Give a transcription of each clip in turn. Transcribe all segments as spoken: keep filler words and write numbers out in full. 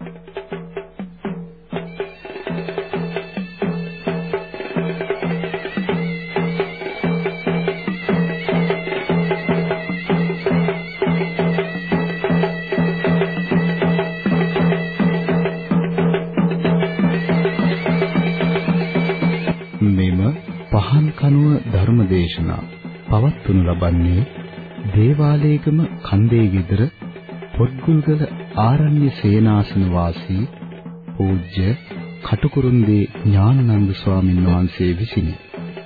ධර්මදේශනා පවත්වනු ලබන්නේ දේවාලේගම කන්දේ ගෙදර පොත්ගුල්ගල ආරණ්‍ය සේනාසන වාසී පූජ්‍ය කටුකුරුන්දී ඥානানন্দ ස්වාමීන් වහන්සේ විසිනි.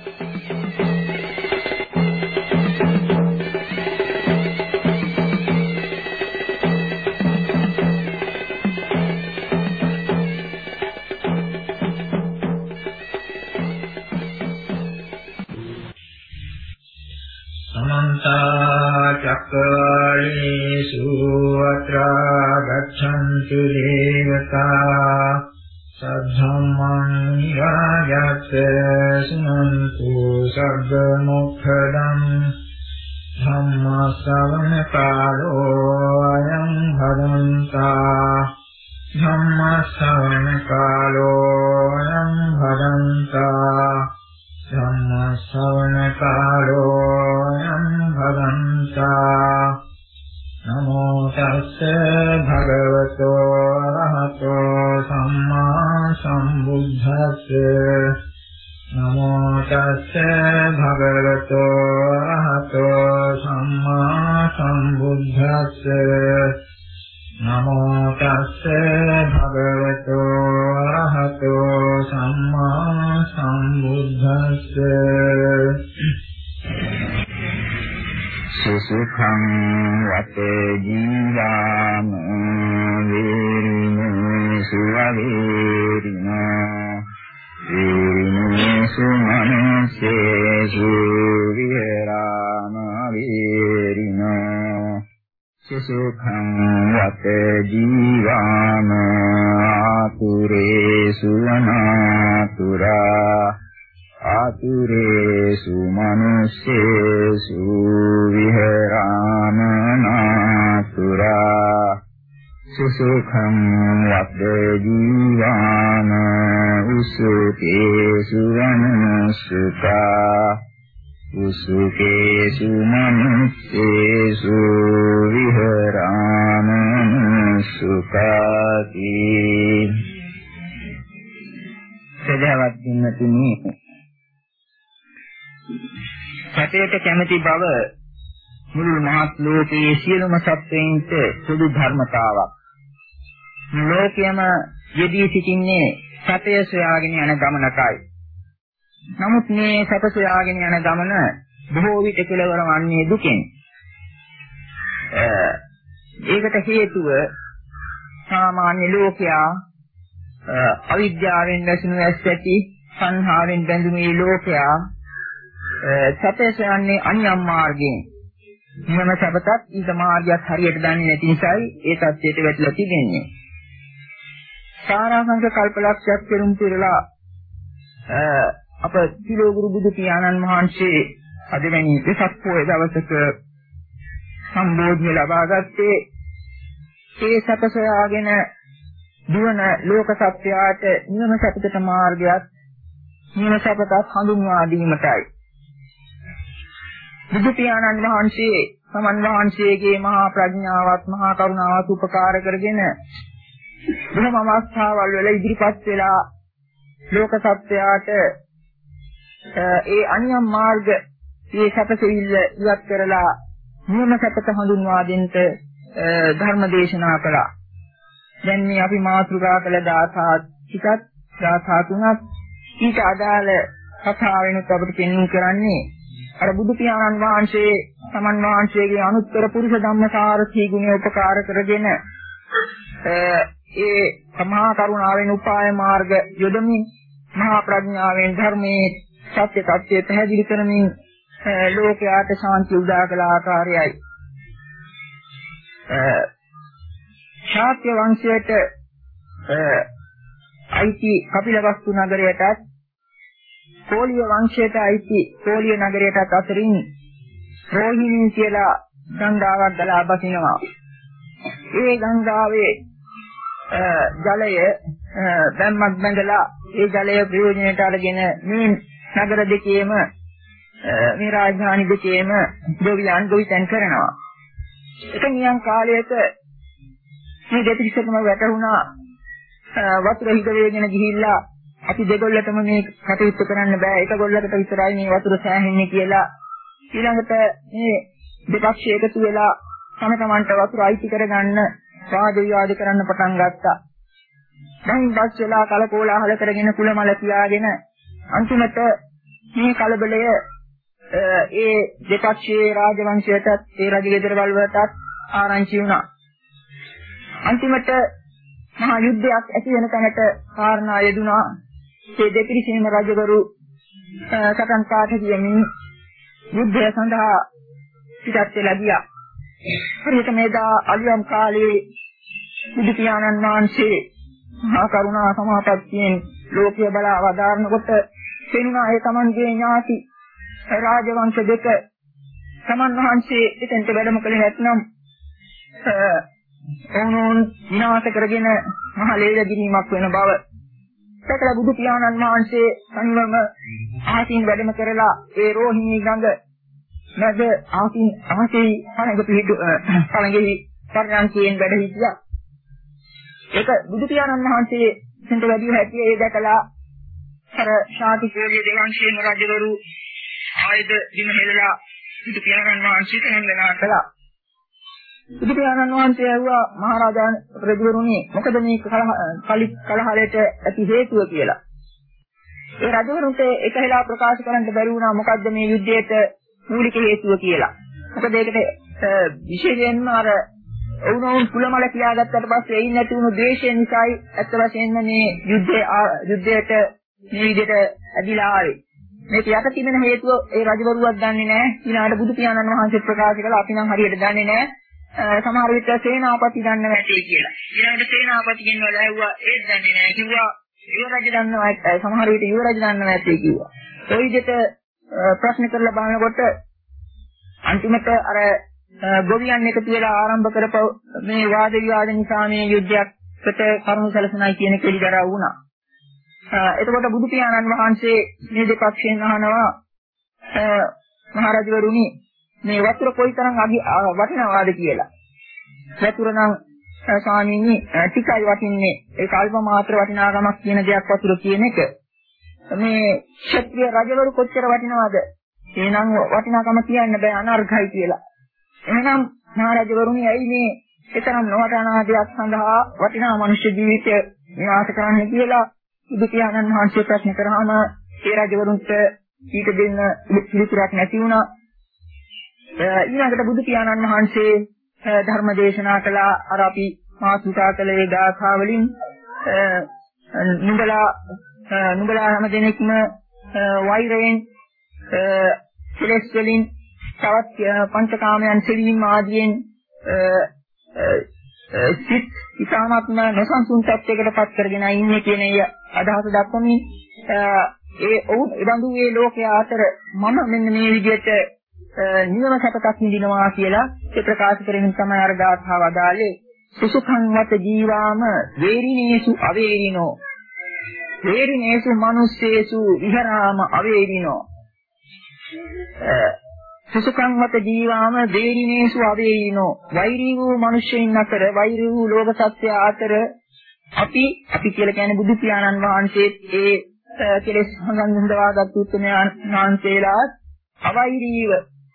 गच्छन्तु देवता सद्धम्मं निराजत् सुनन्तु सर्वमुखदं धम्मश्रवण कालो अयं भदन्ता धम्मश्रवण कालो अयं भदन्ता धम्मश्रवण कालो अयं भदन्ता नमो तस्से भगवतो अरहतो सम्मा सम्बुद्धस्से नमो तस्से भगवतो अरहतो सम्मा सम्बुद्धस्से नमो तस्से भगवतो अरहतो सम्मा सम्बुद्धस्से सुखं वते जीवाम वीरिनो सुववीरिनो वीरिनो सुमनसेषु विहराम वीरिनो सुखं वते जीवाम आतुरेषु अनातुरा आतुरेषु मनुष्येषु विहराम नातुरा सुसुखं वद्दे जीवान उसुकेषु अनुसुता उसुकेषु मनुष्येषु विहराम सुखाति සදහවත් දිනතුනි සතේට කැමැති බව මුළු මහත් ලෝකයේ සියලුම සත්වයින්ට පොදු ධර්මතාවක්. ලෝකයේම යෙදී සිටින්නේ සතය සොයාගෙන යන ගමනකයි. නමුත් මේ සත සොයාගෙන යන ගමන බොහෝ විට කෙලවර වන්නේ දුකෙන්. ඒකට හේතුව සාමාන්‍ය ලෝකයා අවිද්‍යාවෙන් වැසුණු ඇස් ඇති සංහාවෙන් බැඳුණු මේ ලෝකයා සතේ සයන්නේ අන්‍යම් මාර්ගයෙන් නියම සපතත් ඊට මාර්ගයක් හරියට දන්නේ නැති නිසායි ඒ தත්ත්වයට වැටලා තිබෙන්නේ. සාරාංශ කල්පලක්ෂයක් පෙරම් පිරලා අප තිලෝගුරු බුදු පියාණන් වහන්සේ අදවැනි වෙසක් පොය දවසක සම්බෝධිය ලබා ගත්තේ ඒ සත සොයාගෙන දුවන ලෝක සත්‍යයට නියම සපතට මාර්ගයක් නියම සපතක් හඳුන්වා දීමටයි. බුදු පියාණන් වහන්සේ සමන් වහන්සේගේ මහා ප්‍රඥාවත් මහා කරුණාවත් උපකාර කරගෙන බොහොම අවස්ථාවල් වල ඉදිරිපත් වෙලා ලෝක සත්‍යයට ඒ අන්‍යම් මාර්ග මේ සපසෙවිල්ල ඉවත් කරලා නියම සපත හඳුන්වා දෙන්න ධර්ම දේශනා කළා. දැන් මේ අපි මාතෘකා කළ දාසා ටිකක් දාසා තුනක් ඊට අදාළ කතා වෙනුත් අපිට පෙන්වන්න කරන්නේ අර බුදු පියාණන් වහන්සේ සමන් වහන්සේගේ අනුත්තර පුරුෂ ධම්මසාරථී ගුණය උපකාර කරගෙන ඒ මහා කරුණාවෙන් උපාය මාර්ග යොදමින් මහා ප්‍රඥාවෙන් ධර්මයේ සත්‍ය තත්ත්වය පැහැදිලි කරමින් ලෝකයාට ශාන්ති උදා කළ ආකාරයයි. ශාක්‍ය වංශයට අයිති කපිලවස්තු නගරයටත් කෝලිය වංශයට අයිති කෝලිය නගරයටත් අතරින් රෝහිණී කියලා ගංගාවක් ගලා බසිනවා. ඒ ගංගාවේ ජලය දැම්මක් බඳලා ඒ ජලය ප්‍රයෝජනයට අරගෙන මේ නගර දෙකේම මේ රාජධානි දෙකේම ගොවියන් ගොවිතැන් කරනවා. එක නියම් කාලයක මේ දෙපිරිසකම වැටුණා වතුර හිත වේගෙන ගිහිල්ලා අපි දෙගොල්ලටම මේ කටයුතු කරන්න බෑ. එක ගොල්ලකට විතරයි මේ වතුර සෑහෙන්නේ කියලා ඊළඟට මේ දෙපක්ෂ එකතු වෙලා තම තමන්ට වතුර අයිති කරගන්න වාද විවාද කරන්න පටන් ගත්තා. දැන් බස් වෙලා කලකෝලාහල කරගෙන කුලමල කියාගෙන අන්තිමට මේ කලබලය ඒ දෙපක්ෂයේ රාජවංශයටත් ඒ රජගෙදරවල වලටත් ආරංචි වුණා. අන්තිමට මහා යුද්ධයක් ඇති වෙන තැනට කාරණා යෙදුණා. ඒ දෙපිරිසේම රජවරු සටන් පාඨ කියමින් යුද්ධය සඳහා පිටත් වෙලා ගියා. හරියට මේදා අලියම් කාලේ බුදු පියාණන් වහන්සේ මහා කරුණා සමාපත්තියෙන් ලෝකය බලා වදාරනකොට පෙනුණා ඒ තමන්ගේ ඥාති රාජවංශ දෙක සමන් වහන්සේ එතෙන්ට වැඩම කළේ නැත්නම් ඕනෝන් විනාශ කරගෙන මහ ලේලගිරීමක් වෙන බව දැකලා බුදු පියාණන් වහන්සේ සංවම ආසින් වැඩම කරලා ඒ රෝහිණී ගඟ නැද ආසින් ආසී පණග පිහිටු පණගෙහි පරණන්තියෙන් වැඩ හිටියා. ඒක බුදු පියාණන් වහන්සේ සෙන්ට වැඩි හැටි ඒ දැකලා අර ශාතිකෝලිය දෙවංශයේ රජවරු ආයුධ දින හෙළලා බුදු පියාණන් වහන්සේට වන්දනා කළා. බුදු පියාණන් වහන්සේ ඇහුවා මහරජාණන් රජවරුනි මොකද මේ කලහලට ඇති හේතුව කියලා. ඒ රජවරුන්ට එකහෙලා ප්‍රකාශ කරන්න බැරි වුණා මොකද්ද මේ යුද්ධයට මූලික හේතුව කියලා. මොකද ඒකට විශේෂයෙන්ම අර වුණෝන් කුලමල කියාගත්තට පස්සේ එයින් නැති වුණු ද්වේෂය නිසායි ඇත්ත වශයෙන්ම මේ යුද්ධය යුද්ධයට මේ විදිහට ඇදිලා ආවේ. මේක යට තිබෙන හේතුව ඒ රජවරුවක් දන්නේ නැහැ. ඊළඟට බුදු පියාණන් වහන්සේ ප්‍රකාශ කළා අපි නම් හරියට දන්නේ නැහැ. සමහර විට සේනාපති දන්නව ඇති කියලා. ඊළඟට සේනාපති කියනවා ඇහුවා ඒත් දන්නේ නැහැ කිව්වා. යුව රජ දන්නවා සමහර විට යුව රජ දන්නව ඇති කිව්වා. ඒ විදිහට ප්‍රශ්න කරලා බලනකොට අන්තිමට අර ගොවියන් එකතු වෙලා ආරම්භ කරපු මේ වාද විවාද නිසා මේ යුද්ධයකට කරුණු සැලසුණයි කියන කෙලිදරව් වුණා. එතකොට බුදු පියාණන් වහන්සේ මේ දෙපක්ෂයෙන් අහනවා මහරජවරුනි මේ වතුර කොයිතරම් වටිනවද කියලා. වතුර නම් ස්වාමීනි ටිකයි වටින්නේ. ඒක අල්ප මාත්‍ර වටිනාකමක් කියන දෙයක් වතුර කියන එක. මේ ක්ෂත්‍රීය රජවරු කොච්චර වටිනවද? එහෙනම් වටිනාකම කියන්න බෑ අනර්ඝයි කියලා. එහෙනම් මහරජවරුනි ඇයි මේ ඒතරම් නොවටනා දෙයක් සඳහා වටිනා මනුෂ්‍ය ජීවිතය විනාශ කරන්න කියලා බුදු පියාණන් වහන්සේ ප්‍රශ්න කරාම ඒ රජවරුන්ට ඊට දෙන්න පිළිතුරක් නැති වුණා. ඊළඟට බුදු පියාණන් වහන්සේ ධර්ම දේශනා කළා අර අපි මාතුකා කළේ ගාථා වලින් නුඹලා නුඹලා හැම දෙනෙක්ම වෛරයෙන් කෙලෙස් වලින් තවත් පංචකාමයන් සෙවීම ආදියෙන් සිත් ඉතාමත්ම නොසන්සුන් තත්යකට පත් කරගෙන ඉන්නේ කියන අදහස දක්වමින් ඒ ඔවුන් එබඳු ඒ ලෝකයේ අතර මම මෙන්න මේ විදිහට නිවන සපතක් විඳිනවා කියලා ඒ ප්‍රකාශ කරමින් තමයි අර ගාථාව අදාළේ. සුසුඛං වත ජීවාම වේරිනේසු අවේරිනෝ වේරිනේසු මනුස්සේසු විහරාම අවේරිනෝ සුසුඛං වත ජීවාම වේරිනේසු අවේරිනෝ වෛරී වූ මිනිසෙයින් අතර වෛරී වූ ලෝක සත්‍ය අතර අපි අපි කියලා කියන්නේ බුදු පියාණන් වහන්සේ ඒ කෙලෙස් හඳුන්වාගත් උතුමයන් වහන්සේලා අවෛරීව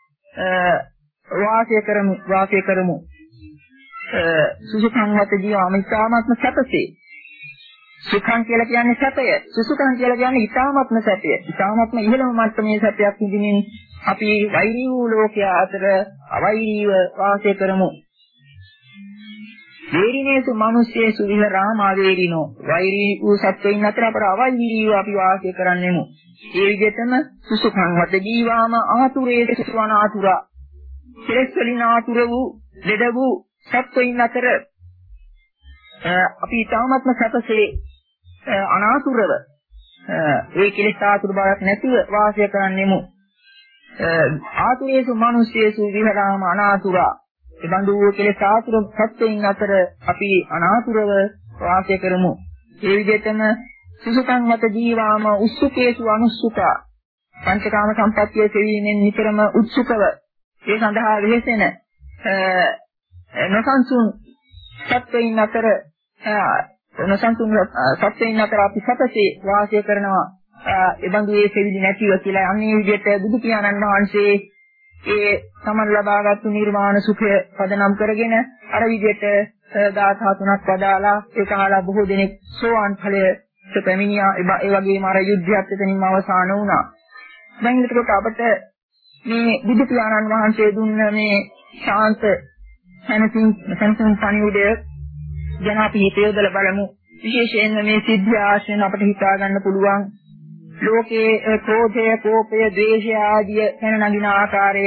වාසය කරමු වාසය කරමු සුසුඛං වත ජීවාම ඉතාමත්ම සැපසේ. සුඛං කියලා කියන්නේ සැපය. සුසුඛං කියලා කියන්නේ ඉතාමත්ම සැපය. ඉතාමත්ම ඉහළම මට්ටමේ සැපයක් විඳින්න අපි වෛරී වූ ලෝකයා අතර අවෛරීව වාසය කරමු. වේරිනේසු මිනිස්සේසු විහරාම අවේරිනෝ වෛරී වූ සත්වයින් අතර අපර අවෛරීව අපි වාසය කරන්නෙමු. ඒ විදිහටම සුසුඛං වත ජීවාම ආතුරේ සුවන ආතුරා කෙලෙස් වලින් ආතුර වූ ලෙඩ වූ සත්වයින් අතර අපි තාමත්ම සැපසේ අනාතුරව ඒ කෙලෙස් ආතුර බවක් නැතිව වාසය කරන්නෙමු. ආතුරේසු මිනිස්සේසු විහරාම අනාතුරා එබඳු කෙලෙස් ආතුර සත්වයින් අතර අපි අනාතුරව වාසය කරමු. ඒ විදිහටම සුසුකං මත ජීවාම උස්සුකේසු අනුස්සුකා පංචකාම සම්පත්තිය සෙවීමෙන් නිතරම උත්සුකව ඒ සඳහා වෙහෙසෙන නොසන්සුන් සත්වයින් අතර නොසන්සුන් සත්වයින් අතර අපි සතසේ වාසය කරනවා. ඒ බඳු ඒ සෙවිලි නැතිව කියලා අන්නේ විදිහට බුදු පියාණන් වහන්සේ ඒ සමන් ලබාගත්තු නිර්වාණ සුඛය පදනම් කරගෙන අර විදිහට දාසා තුනක් වදාලා ඒක අහලා බොහෝ දෙනෙක් සෝවාන් ඵලයට පැමිණියා. ඒ වගේම අර යුද්ධයත් එතනින්ම අවසන් වුණා. දැන් ඊට අපට මේ බුදු පියාණන් වහන්සේ දුන්න මේ ශාන්ත සනසින් සනසින් පණිවිඩය ගැන අපි හිතේදලා බලමු. විශේෂයෙන්ම මේ සිද්ධිය ආශ්‍රයෙන් අපට හිතා ගන්න පුළුවන් ලෝකයේ ක්‍රෝධය, කෝපය, ද්වේෂය ආදී වෙන නගින ආකාරය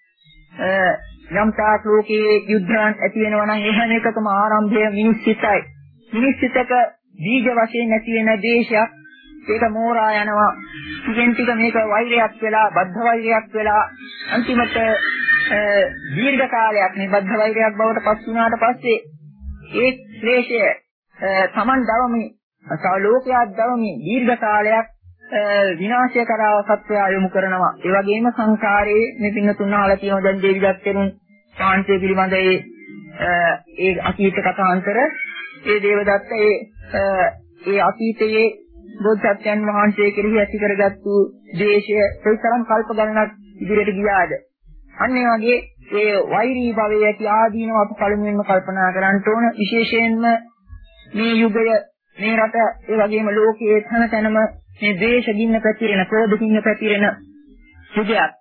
යම් තාක් ලෝකයේ යුද්ධයන් ඇති වෙනවා නම් ඒ හැම එකකම ආරම්භය මිනිස් සිතයි. මිනිස් සිතක බීජ වශයෙන් නැති වෙන ද්වේෂයක් ඒක මෝරා යනවා. ටිකෙන් ටික මේක වෛරයක් වෙලා, බද්ධ වෛරයක් වෙලා අන්තිමට දීර්ඝ කාලයක් මේ බද්ධ වෛරයක් බවට පත් වුණාට පස්සේ ඒ ක්ලේශය තමන් දවමි, තව ලෝකයක් දවමි දීර්ඝ කාලයක් විනාශය කරා සත්‍යය යොමු කරනවා. ඒ වගේම සංසාරයේ මේ පින්න තුනහල තියෙන දැන් දෙවිදත් කෙරුන් සාන්තිය පිළිබඳ ඒ ඒ අතීත කතාන්තර ඒ දේවදත්ත ඒ ඒ අතීතයේ බෝධිසත්වයන් වහන්සේ කෙරෙහි ඇති කරගත්තු ද්වේෂය කොයිතරම් කල්ප ගණනක් ඉදිරියට ගියාද. අන්න ඒ වගේ ඒ වෛරී භවයේ ඇති ආදීනව අපි පළමුවෙන්ම කල්පනා කරන්න ඕන. විශේෂයෙන්ම මේ යුගය, මේ රට, ඒ වගේම ලෝකයේ හැම තැනම මේ ද්වේෂ ගින්න පැතිරෙන, ක්‍රෝධ ගින්න පැතිරෙන යුගයක්.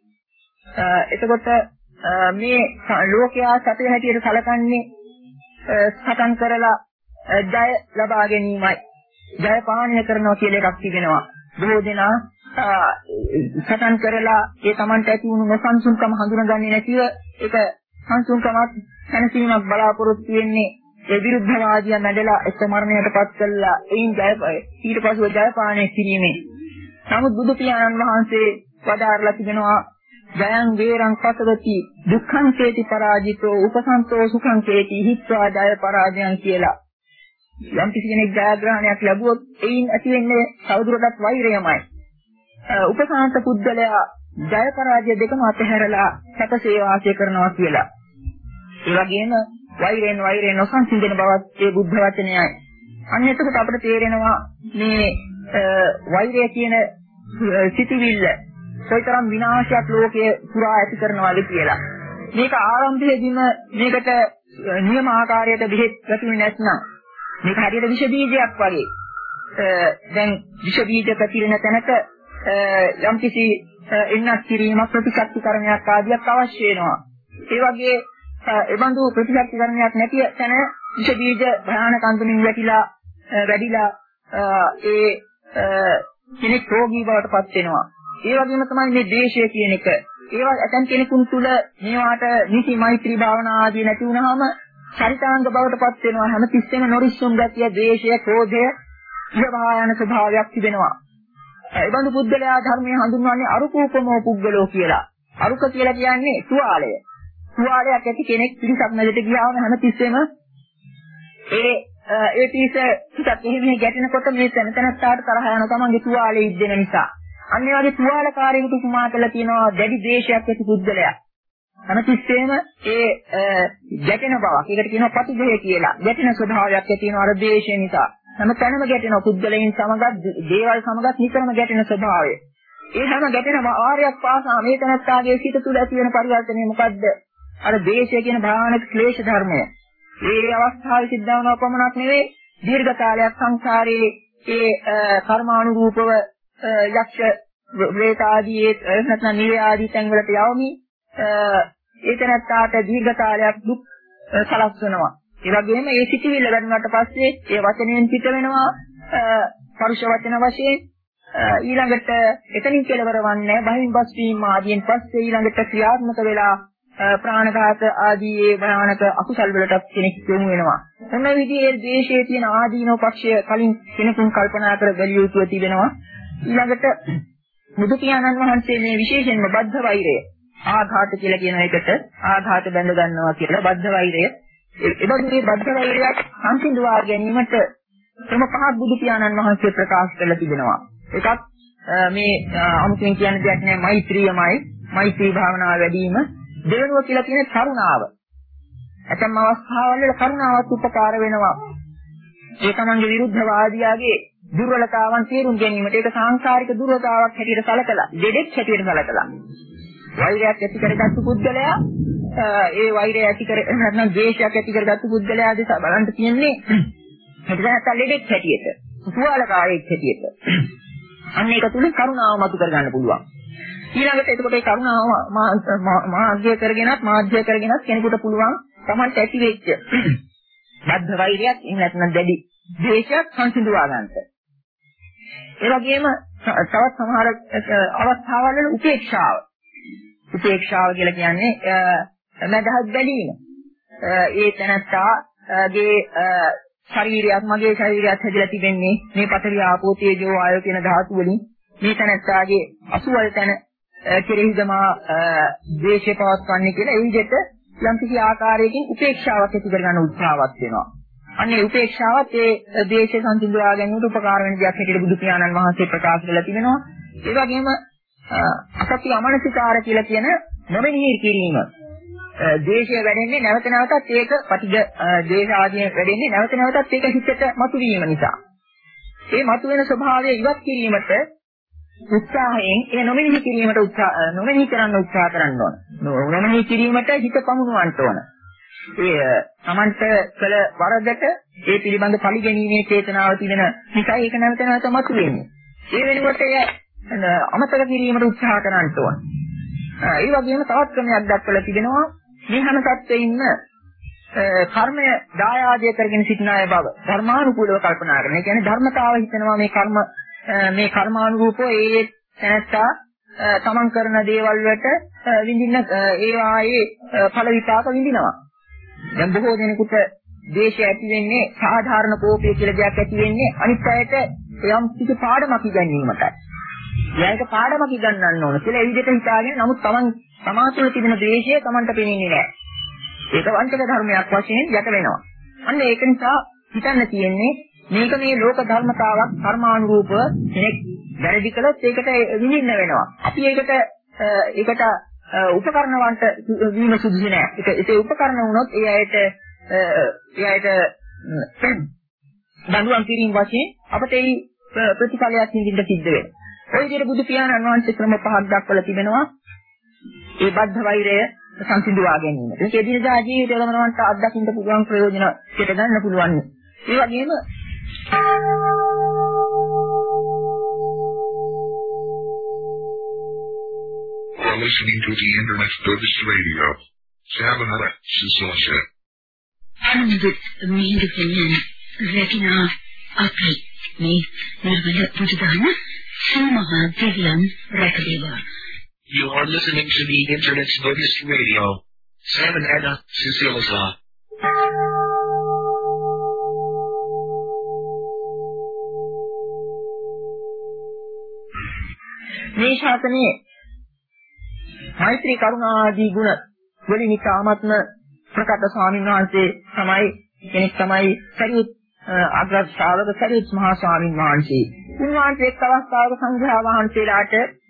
එතකොට මේ ලෝකයා සතේ හැටියට සැලකන්නේ සටන් කරලා ජය ලබා ගැනීමයි. ජය පාලනය කරනවා කියලා එකක් තිබෙනවා. බොහෝ දෙනා සටන් කරලා ඒ Tamanට ඇති වුණු නොසන්සුන්කම හඳුනගන්නේ නැතිව ඒක සංසුන්කමක් දැනසීමක් බලාපොරොත්තු වෙන්නේ ඒ විරුද්ධවාදියා නැදලා එක්ක මරණයටපත් කළා. එයින් ජය ඊට පස්ව ජය පාලනය කිරීමේ. නමුත් බුදු පියාණන් වහන්සේ වදාරලා තිබෙනවා ජයං වේරං පසවති දුක්ඛං චේති පරාජිතෝ උපසන්තෝ සුඛං චේති හිත්වා ජය පරාජයං කියලා. යම් කිසි කෙනෙක් ජයග්‍රහණයක් ලැබුවොත් එයින් ඇති වෙන්නේ සෞදුරටත් වෛරයමයි. උපසාන්ත පුද්ගලයා ජය පරාජය දෙකම අතහැරලා සැපසේ වාසය කරනවා කියලා. ඒ වගේම වෛරයෙන් වෛරයෙන් නොසන්සිඳෙන බවත් ඒ බුද්ධ වචනයයි. අන්න එතකොට අපිට තේරෙනවා මේ වෛරය කියන සිටිවිල්ල කොයිතරම් විනාශයක් ලෝකයේ පුරා ඇති කරනවාද කියලා. මේක ආරම්භයේදීම මේකට නියම ආකාරයට බෙහෙත් වැටුනේ නැත්නම් මේක හරියට විෂ බීජයක් වගේ. දැන් විෂ බීජ පැතිරෙන තැනක යම්කිසි එන්නක් කිරීමක් ප්‍රතිශක්තිකරණයක් ආදියක් අවශ්‍ය වෙනවා. ඒ වගේ එබඳු ප්‍රතිශක්තිකරණයක් නැති තැන විෂ බීජ භයානක අන්දමින් වැටිලා වැඩිලා ඒ කෙනෙක් රෝගී බවට පත් වෙනවා. ඒ වගේම තමයි මේ ද්වේෂය කියන එක. ඒවා ඇතන් කෙනෙකුන් තුල මේවාට නිසි මෛත්‍රී භාවනා ආදී නැති වුනහම චරිතාංග බවට පත් වෙනවා. හැම තිස්සෙම නොරිස්සුම් ගතිය, ද්වේෂය, ක්‍රෝධය ඉවහා යන ස්වභාවයක් තිබෙනවා. ඒ බඳු පුද්ගලයා ධර්මයේ හඳුන්වන්නේ අරුකූපමෝ පුද්ගලෝ කියලා. අරුක කියලා කියන්නේ තුවාලය. තුවාලයක් ඇති කෙනෙක් පිරිසක් මැදට ගියාම හැම තිස්සෙම ඒ ඒ පිරිස ටිකක් එහෙම ගැටෙනකොට මේ තැන තැනට තරහ යන තමන්ගේ තුවාලේ ඉද්දෙන නිසා. අන්න ඒ වගේ තුවාලකාරයෙකුට උපමා කරලා තියෙනවා දැඩි ද්වේෂයක් ඇති පුද්ගලයා. හැමතිස්සෙම ඒ ගැටෙන බවක්. ඒකට කියනවා පටිඝය කියලා. ගැටෙන ස්වභාවයක් ඇති වෙනවා අර ද්වේෂය නිසා. හැම තැනම ගැටෙන පුද්ගලයන් සමගත් දේවල් සමගත් නිතරම ගැටෙන ස්වභාවය. ඒ හැම ගැටෙන වාරයක් පාසා මේ තැනත්තාගේ සිත තුළ ඇති වෙන පරිවර්තනය මොකද්ද? අර ද්වේෂය කියන භයානක ක්ලේශ ධර්මය. ඒ අවස්ථාවේ සිද්ධ වන පමණක් නෙවෙයි දීර්ඝ කාලයක් සංසාරයේ ඒ කර්මානුරූපව යක්ෂ වේත ආදී නැත්නම් නිරය ආදී තැන්වලට යවමි ඒ තැනත්තාට දීර්ඝ කාලයක් දුක් සලස්වනවා. ඒ වගේම මේ සිටිවිල්ල ගන්නවට පස්සේ ඒ වචනයෙන් පිට වෙනවා පරුෂ වචන වශයෙන් ඊළඟට එතනින් කෙලවර වන්නේ බහින් බස් වීම ආදීන් පස්සේ ඊළඟට ක්‍රියාත්මක වෙලා ප්‍රාණඝාත ආදී ඒ භයානක අකුසල් වලට කෙනෙක් යොමු වෙනවා. එන්න විදිහේ ද්වේෂයේ තියෙන ආදීනෝ පක්ෂය කලින් කෙනෙකුන් කල්පනා කර බැලිය යුතුව තිබෙනවා. ඊළඟට බුදු පියාණන් වහන්සේ මේ විශේෂයෙන්ම බද්ධ වෛරය ආඝාත කියලා කියන එකට ආඝාත බැඳ ගන්නවා කියලා බද්ධ වෛරය එබඳුගේ බද්ධ වෛරයක් සංසිඳවා ගැනීමට ක්‍රම පහක් බුදු පියාණන් වහන්සේ ප්‍රකාශ කරලා තිබෙනවා. එකක් මේ අමුතුවෙන් කියන දෙයක් නෑ මෛත්‍රියමයි. මෛත්‍රී භාවනාව වැඩි වීම. දෙවෙනුව කියලා කියන කරුණාව. ඇතම් අවස්ථාවල කරුණාවත් උපකාර වෙනවා. ඒ තමන්ගේ විරුද්ධවාදියාගේ දුර්වලතාවන් තේරුම් ගැනීමට ඒක සාංශාරික දුර්වලතාවක් හැටියට සැලකලා, දෙඩෙක් හැටියට සැලකලා. වෛරයක් ඇති කරගත්තු පුද්ගලයා ඒ වෛරය ඇති කර නැත්නම් ද්වේෂයක් ඇති කරගත්තු පුද්ගලයා දිහා බලන්න තියෙන්නේ හිතට ලෙඩෙක් හැටියට, සුවාලකාරයෙක් හැටියට. අන්න ඒක තුලින් කරුණාව මතු කරගන්න පුළුවන්. ඊළඟට එතකොට ඒ කරුණාව මාධ්‍ය කරගෙනත් මාධ්‍ය කරගෙනත් කෙනෙකුට පුළුවන් Tamante ඇති වෙච්ච බද්ධ වෛරයක් එහෙම නැත්නම් දැඩි ද්වේෂයක් සංසිඳවා ගන්නට. ඒ වගේම තවත් සමහර අවස්ථාවල උපේක්ෂාව. උපේක්ෂාව කියලා කියන්නේ මදහත් බැලීම. ඒ තැනත්තාගේ ශරීරයක් මගේ ශරීරයක් හැදිලා තිබෙන්නේ මේ පඨවි ආපෝ තේජෝ ආයෝ කියන ධාතු වලින්. මේ තැනත්තාගේ අසුවල් තැන කෙරෙහිද මා ද්වේෂය පවත්වන්නේ කියලා ඒ විදිහට යම් කිසි ආකාරයකින් උපේක්ෂාවක් ඇති කරගන්න උත්සාහවත් වෙනවා. අන්නේ උපේක්ෂාවත් ඒ ද්වේෂය සංසිඳවා ගැනීමට උපකාර වෙන දෙයක් හැටියට බුදු පියාණන් වහන්සේ ප්‍රකාශ කරලා තිබෙනවා. ඒ වගේම අසත්‍ය අමනසිකාර කියලා කියන නොමෙනෙහි කිරීම. ද්වේෂය වැඩෙන්නේ නැවත නැවතත් ඒක පටිඝ ද්වේෂ ආදී වැඩෙන්නේ නැවත නැවතත් ඒක හිතට මතුවීම නිසා. ඒ මතුවෙන ස්වභාවය ඉවත් කිරීමට උත්සාහයෙන් ඒ නොමෙනෙහි කිරීමට උත්සාහ නොමෙනෙහි කරන්න උත්සාහ කරන්න ඕන. නොමෙනෙහි කිරීමට හිත පමුණවන්න ඕන. ඒ Tamanට කළ වරදට ඒ පිළිබඳ පරිගැනීමේ චේතනාව තිබෙන නිසා ඒක නැවත නැවත මතුවෙන්නේ. ඒ වෙනුවට එය අමතක කිරීමට උත්සාහ කරන්න ඕන. ඒ වගේම තවත් ක්‍රමයක් දක්වලා තිබෙනවා මේ හැම සත්ත්වෙින්ම කර්මය දායාදය කරගෙන සිටින අය බව ධර්මානුකූලව කල්පනා කරන. ඒ කියන්නේ ධර්මතාව හිතනවා මේ කර්ම මේ කර්මානුරූපව ඒ තැනත්තා තමන් කරන දේවල් වලට විඳින්න ඒ වායේ ඵල විපාක විඳිනවා. දැන් බොහෝ දෙනෙකුට ද්වේෂය ඇති වෙන්නේ සාධාරණ කෝපය කියලා දෙයක් ඇති වෙන්නේ අනිත් අයට යම් කිසි පාඩමක් ඉගැන්වීමටයි. යායක පාඩමක් ඉගන්වන්න ඕන කියලා ඒ විදිහට හිතාගෙන නමුත් තමන් තමා තුළ තිබෙන ද්වේෂය තමන්ට පෙනෙන්නේ නැහැ. ඒක වංචක ධර්මයක් වශයෙන් යට වෙනවා. අන්න ඒක නිසා හිතන්න තියෙන්නේ මේක මේ ලෝක ධර්මතාවක් කර්මානුරූපව කෙනෙක් වැරදි කළොත් ඒකට විඳින්න වෙනවා. අපි ඒකට ඒකට උපකරණ වන්ට වීම සුදුසු නෑ. ඒක ඒ උපකරණ වුණොත් ඒ අයට ඒ අයට දඬුවම් කිරීම වශයෙන් අපිට ඒ ප්‍රතිඵලයක් විඳින්න සිද්ධ වෙනවා. ඔය විදිහට බුදු පියාණන් වහන්සේ ක්‍රම පහක් දක්වලා තිබෙනවා. ඒ බද්ධ වෛරය සංසිඳවා ගැනීම. ඒක එදිනදා ජීවිතවල මනවන්ට අත්දකින්න පුළුවන් ප්‍රයෝජන පිට ගන්න පුළුවන්. ඒ වගේම You're listening to the Internet Service Radio. Savanna, Sicilian. අනුමුත් Mihindu කෙනෙන් රැකිනා අපි මේ නිර්වල පුදුදාන සමහා දෙවියන් රැකදේවා. You are listening to the Internet Service Radio. Savanna, Sicilian. මේ ශාසනයේ මෛත්‍රී කරුණා ආදී ගුණ වලින් ඉතාමත්ම ප්‍රකට ස්වාමීන් වහන්සේ තමයි කෙනෙක් තමයි සරියුත් අග්‍ර ශ්‍රාවක සරියුත් මහා ස්වාමීන් වහන්සේ. උන්වහන්සේ එක් අවස්ථාවක සංඝයා වහන්සේලාට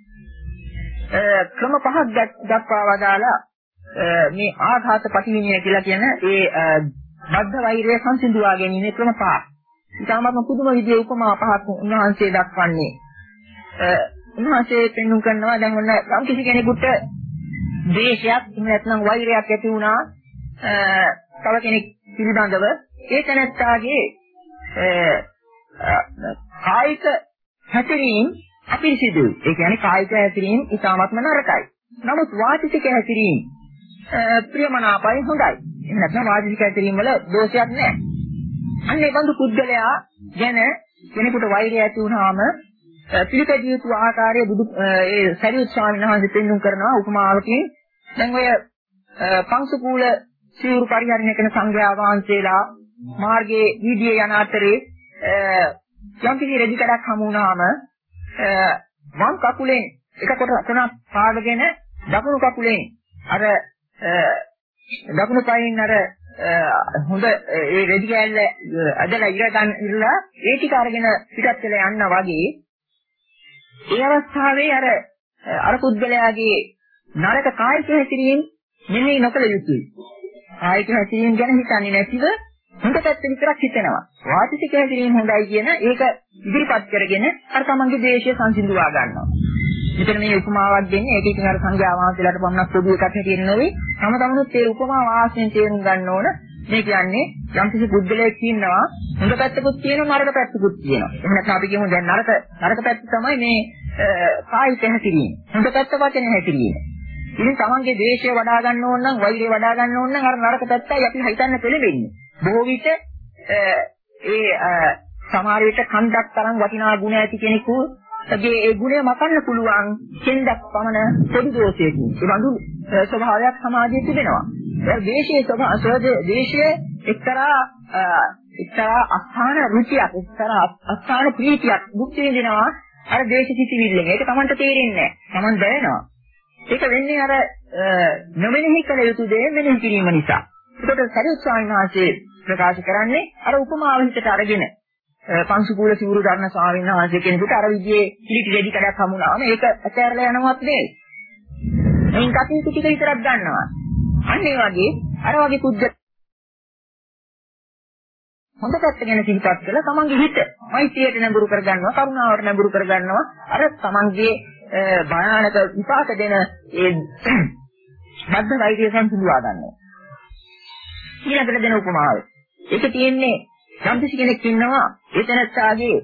ක්‍රම පහක් දක්වා වදාලා මේ ආඝාත පටිවිණය කියලා කියන ඒ බද්ධ වෛරය සංසිඳුවා ගැනීමේ ක්‍රම පහ. ඉතාමත්ම පුදුම විදිහේ උපමා පහක් උන්වහන්සේ දක්වන්නේ. උන්වහන්සේ පෙන්වුම් කරනවා දැන් ඔන්න යම් කිසි කෙනෙකුට ද්වේෂයක් එහෙම නැත්නම් වෛරයක් ඇති වුණා තව කෙනෙක් පිළිබඳව ඒ තැනැත්තාගේ කායික හැසිරීම අපිරිසිදුයි. ඒ කියන්නේ කායික හැසිරීම ඉතාමත්ම නරකයි. නමුත් වාචික හැසිරීම ප්‍රියමනාපයි හොඳයි. එහෙම නැත්නම් වාචික හැසිරීම වල දෝෂයක් නැහැ. අන්න ඒ බඳු පුද්ගලයා ගැන කෙනෙකුට වෛරය ඇති වුණාම පිළිපැදිය යුතු ආකාරයේ බුදු ඒ සරියුත් ස්වාමීන් වහන්සේ පෙන්වුම් කරනවා උපමාවකින්. දැන් ඔය පංසුකූල සිවුරු පරිහරණය කරන සංඝයා වහන්සේලා මාර්ගයේ වීදියේ යන අතරේ යම් කිසි රෙදි කඩක් හමු වුණාම වම් කකුලෙන් එක කොට තුනක් පාදගෙන දකුණු කකුලෙන් අර දකුණු පායෙන් අර හොඳ ඒ රෙදි කෑල්ල අදලා ඉර ගන්න ඉරලා ඒ ටික අරගෙන පිටත් වෙලා යනවා වගේ ඒ අවස්ථාවේ අර අර පුද්ගලයාගේ නරක කායික හැසිරීම මෙනෙහි නොකළ යුතුයි. කායික හැසිරීම ගැන හිතන්නේ නැතිව හොඳ පැත්ත විතරක් හිතනවා. වාචික හැසිරීම හොඳයි කියන ඒක ඉදිරිපත් කරගෙන අර තමන්ගේ දේශය සංසිඳුවා ගන්නවා. මෙතන මේ උපමාවක් දෙන්නේ ඒක ඉතින් අර සංඝයා වහන්සේලාට පමණක් පොදු එකක් හැටියට නෙවෙයි. තම තමනුත් ඒ උපමාව ආශ්‍රයෙන් තේරුම් ගන්න ඕන. මේ කියන්නේ යම්කිසි බුද්ධලයක් ඉන්නවා හොඳ පැත්තකුත් තියෙනවා නරක පැත්තකුත් තියෙනවා. එහෙම නැත්නම් අපි කියමු දැන් නරක නරක පැත්ත තමයි මේ කායික හැසිරීම. හොඳ පැත්ත වචනේ හැසිරීම. ඉතින් තමන්ගේ දේශය වඩා ගන්න ඕන නම් වෛරය වඩා ගන්න ඕන නම් අර නරක පැත්තයි අපි හිතන්න පෙළඹෙන්නේ. බොහෝ විට ඒ සමහර විට කන්දක් තරම් වටිනා ගුණ ඇති කෙනෙකු ඒ ඒ ගුණය මකන්න පුළුවන් කෙන්දක් පමණ පොඩි දෝෂයකින්. ඒ වඳු ස්වභාවයක් සමාජයේ තිබෙනවා. ඒ දේශයේ ස්වභාව දේශයේ එක්තරා එක්තරා අස්ථාන රුචියක් එක්තරා අස්ථාන ප්‍රීතියක් මුක්ති විඳිනවා අර දේශ සිතිවිල්ලෙන්. ඒක Tamanට තේරෙන්නේ නැහැ. Taman දැනෙනවා. ඒක වෙන්නේ අර නොමෙනෙහි කළ යුතු දේ මෙනෙහි කිරීම නිසා. ඒකට සරියුත් ස්වාමීන් වහන්සේ ප්‍රකාශ කරන්නේ අර උපමාව හිතට අරගෙන පංසුකූල සිවුරු ධර්ම ස්වාමීන් වහන්සේ කෙනෙකුට අර විදිහේ පිළිටි රෙදි කඩක් හමුනාම ඒක ඇතැරලා යනවත් නෙවෙයි. එයින් කටයුතු ටික විතරක් ගන්නවා. අන්න ඒ වගේ අර වගේ කුද්ද හොඳ පැත්ත ගැන සිහිපත් කළා තමන්ගේ හිත මෛත්‍රියට නැඹුරු කරගන්නවා කරුණාවට නැඹුරු කරගන්නවා අර තමන්ගේ භයානක විපාක දෙන ඒ බද්ධ වෛද්‍ය සංසිඳුවා ගන්නවා. ඊළඟට දෙන උපමාව. ඒක තියෙන්නේ සම්පූර්ණ කෙනෙක් ඉන්නවා ඒ තැනත්තාගේ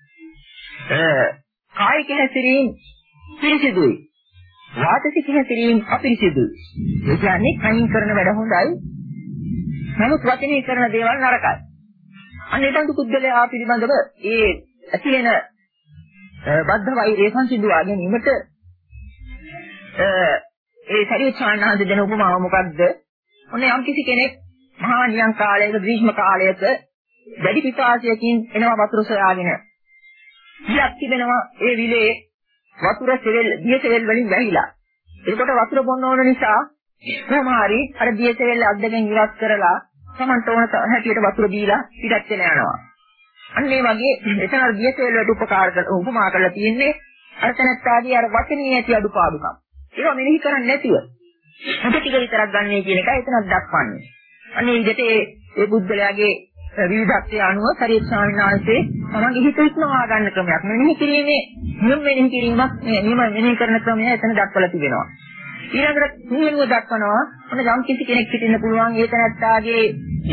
කායික හැසිරීම පිරිසිදුයි. වාචික හැසිරීම අපිරිසිදුයි. ඒ කියන්නේ කයින් කරන වැඩ හොඳයි. නමුත් වචනේ කරන දේවල් නරකයි. අන්න ඒ බඳු පුද්ගලයා පිළිබඳව ඒ ඇති වෙන බද්ධ වෛරය සංසිඳුවා ගැනීමට ඒ ශරීර චානහද දෙන උපමාව මොකද්ද? ඔන්න යම් කිසි කෙනෙක් මහා නියං කාලයක ග්‍රීෂ්ම කාලයක වැඩි පිපාසයකින් එනවා වතුර සොයාගෙන. ඉලක්ක තිබෙනවා ඒ විලේ වතුර සෙවල් දිය සෙවල් වලින් වැහිලා. ඒකට වතුර බොන්න ඕන නිසා කොහොම හරි අර දිය සෙවල් අද්දගෙන ඉවත් කරලා Tamanට ඕන හැටියට වතුර දීලා පිටත් වෙලා යනවා. අන්න ඒ වගේ එතන අර දිය සෙවල් වලට උපකාර කරලා උපමා කරලා තියෙන්නේ අර තැනත්තාගේ අර වචනේ ඇති අඩුපාඩුකම්. ඒවා මෙනෙහි කරන්නේ නැතිව හොඳ ටික විතරක් ගන්නයි කියන එකයි එතනක් දක්වන්නේ. අනේ විදිහට ඒ ඒ බුද්ධලයාගේ විවිධත්වය අනුව සරියත් ස්වාමීන් වහන්සේ තමන්ගේ හිත ඉක්මවා ගන්න ක්‍රමයක් මෙනෙහි කිරීමේ නියම මෙනෙහි කිරීමක් නියම මෙනෙහි කරන ක්‍රමය එතන දක්වලා තිබෙනවා. ඊළඟට නියමව දක්වනවා මොන යම් කිසි කෙනෙක් හිටින්න පුළුවන් ඒ තැනත්තාගේ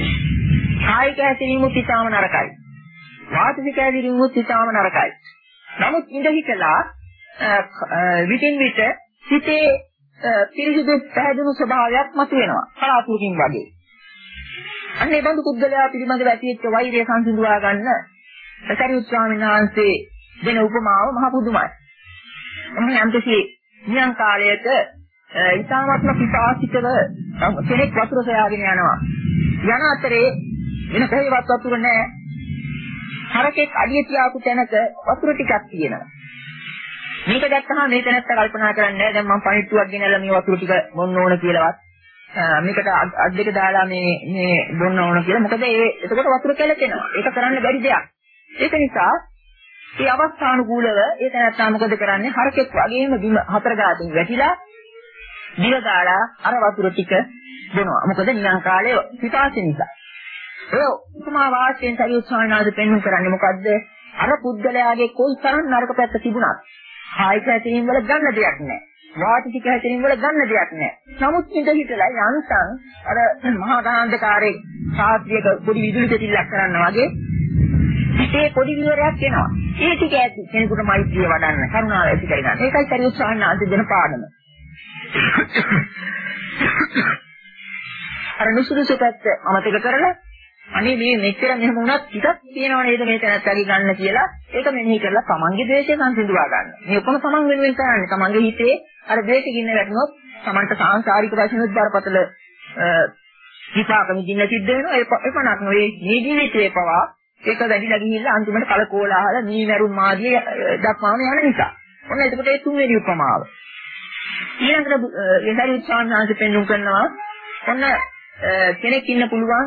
කායික හැසිරීම උත්සාහම නරකයි. වාචික හැසිරීම උත්සාහම නරකයි. නමුත් ඉඳහිකලා විටින් විට සිතේ පිරිසිදු පැහැදුණු ස්වභාවයක් මතුවෙනවා. කලාතුරකින් වගේ. අන්න ඒ බඳු කුද්දලයා පිළිබඳව ඇතිවෙච්ච වෛරය සංසිඳුවා ගන්න සරියුත් ස්වාමීන් වහන්සේ දෙන උපමාව මහ පුදුමයි. මොහොම යම්කිසි නියං කාලයක ඊ타මත්ම පිපාසිතව කෙනෙක් වතුර සොයාගෙන යනවා. යන අතරේ වෙන කොහෙවත් වතුර නැහැ. හරකෙක් අඩිය තියාපු තැනක වතුර ටිකක් තියෙනවා. මේක දැක්කම මේක නැත්ත කල්පනා කරන්නේ දැන් මම පණිට්ටුවක් ගෙනල්ලා මේ වතුර ටික බොන්න ඕන කියලාවත් මේකට අත් දෙක දාලා මේ මේ බොන්න ඕන කියලා. මොකද ඒ එතකොට වතුර කැළකෙනවා. ඒක කරන්න බැරි දෙයක්. ඒක නිසා මේ අවස්ථානුකූලව ඒ තැනත්තා මොකද කරන්නේ? හරකෙක් වගේම බිම හතර ගාතින් වැටිලා දිව දාලා අර වතුර ටික බොනවා. මොකද නියං කාලේ පිපාසය නිසා. ඒ උපමා වාක්‍යයෙන් සරියුත් ස්වාමීන් වහන්සේ පෙන්වන්න කරන්නේ මොකද්ද? අර පුද්ගලයාගේ කොයි තරම් නරක පැත්ත තිබුණත් කායික හැසිරීම වල ගන්න දෙයක් නැහැ. වාචික හැසිරීම වල ගන්න දෙයක් නැහැ. නමුත් ඉඳ හිටලා යන්තම් අර මහා ගාන්ධකාරයේ සාත්‍යයක පොඩි විදුලි දෙතිල්ලක් කරන්න වගේ ඒ පොඩි විවරයක් එනවා. ඒ ටික ඇති කෙනෙකුට මෛත්‍රිය වඩන්න, කරුණාව ඇති කරගන්න. ඒකයි සරියුත් ස්වාමීන් වහන්සේ දෙන පාඩම. අර නුසුදුසු පැත්ත අමතක කරලා අනේ මේ මෙච්චර මෙහෙම වුණත් ටිකක් තියෙනව නේද මේ තැනත්තාගේ ගන්න කියලා ඒක මෙනෙහි කරලා තමන්ගේ ද්වේෂය සංසිඳුවා ගන්න. මේ ඔක්කොම තමන් වෙනුවෙන් කරන්නේ. තමන්ගේ හිතේ අර ද්වේෂෙ ගින්න වැටුනොත් තමන්ට සාංශාරික වශයෙන් බරපතල විපාක විඳින්න සිද්ධ වෙනවා. ඒ එපමණක් නෙවෙයි මේ ජීවිතේ පවා ඒක වැඩිලා ගිහිල්ලා අන්තිමට කලකෝලාහල නීමරුන් මාදිය දක්වාම යන නිසා. ඔන්න එතකොට ඒ තුන්වෙනි උපමාව. ඊළඟට යසරි ස්වාමීන් වහන්සේ පෙන්වුම් කරනවා ඔන්න කෙනෙක් ඉන්න පුළුවන්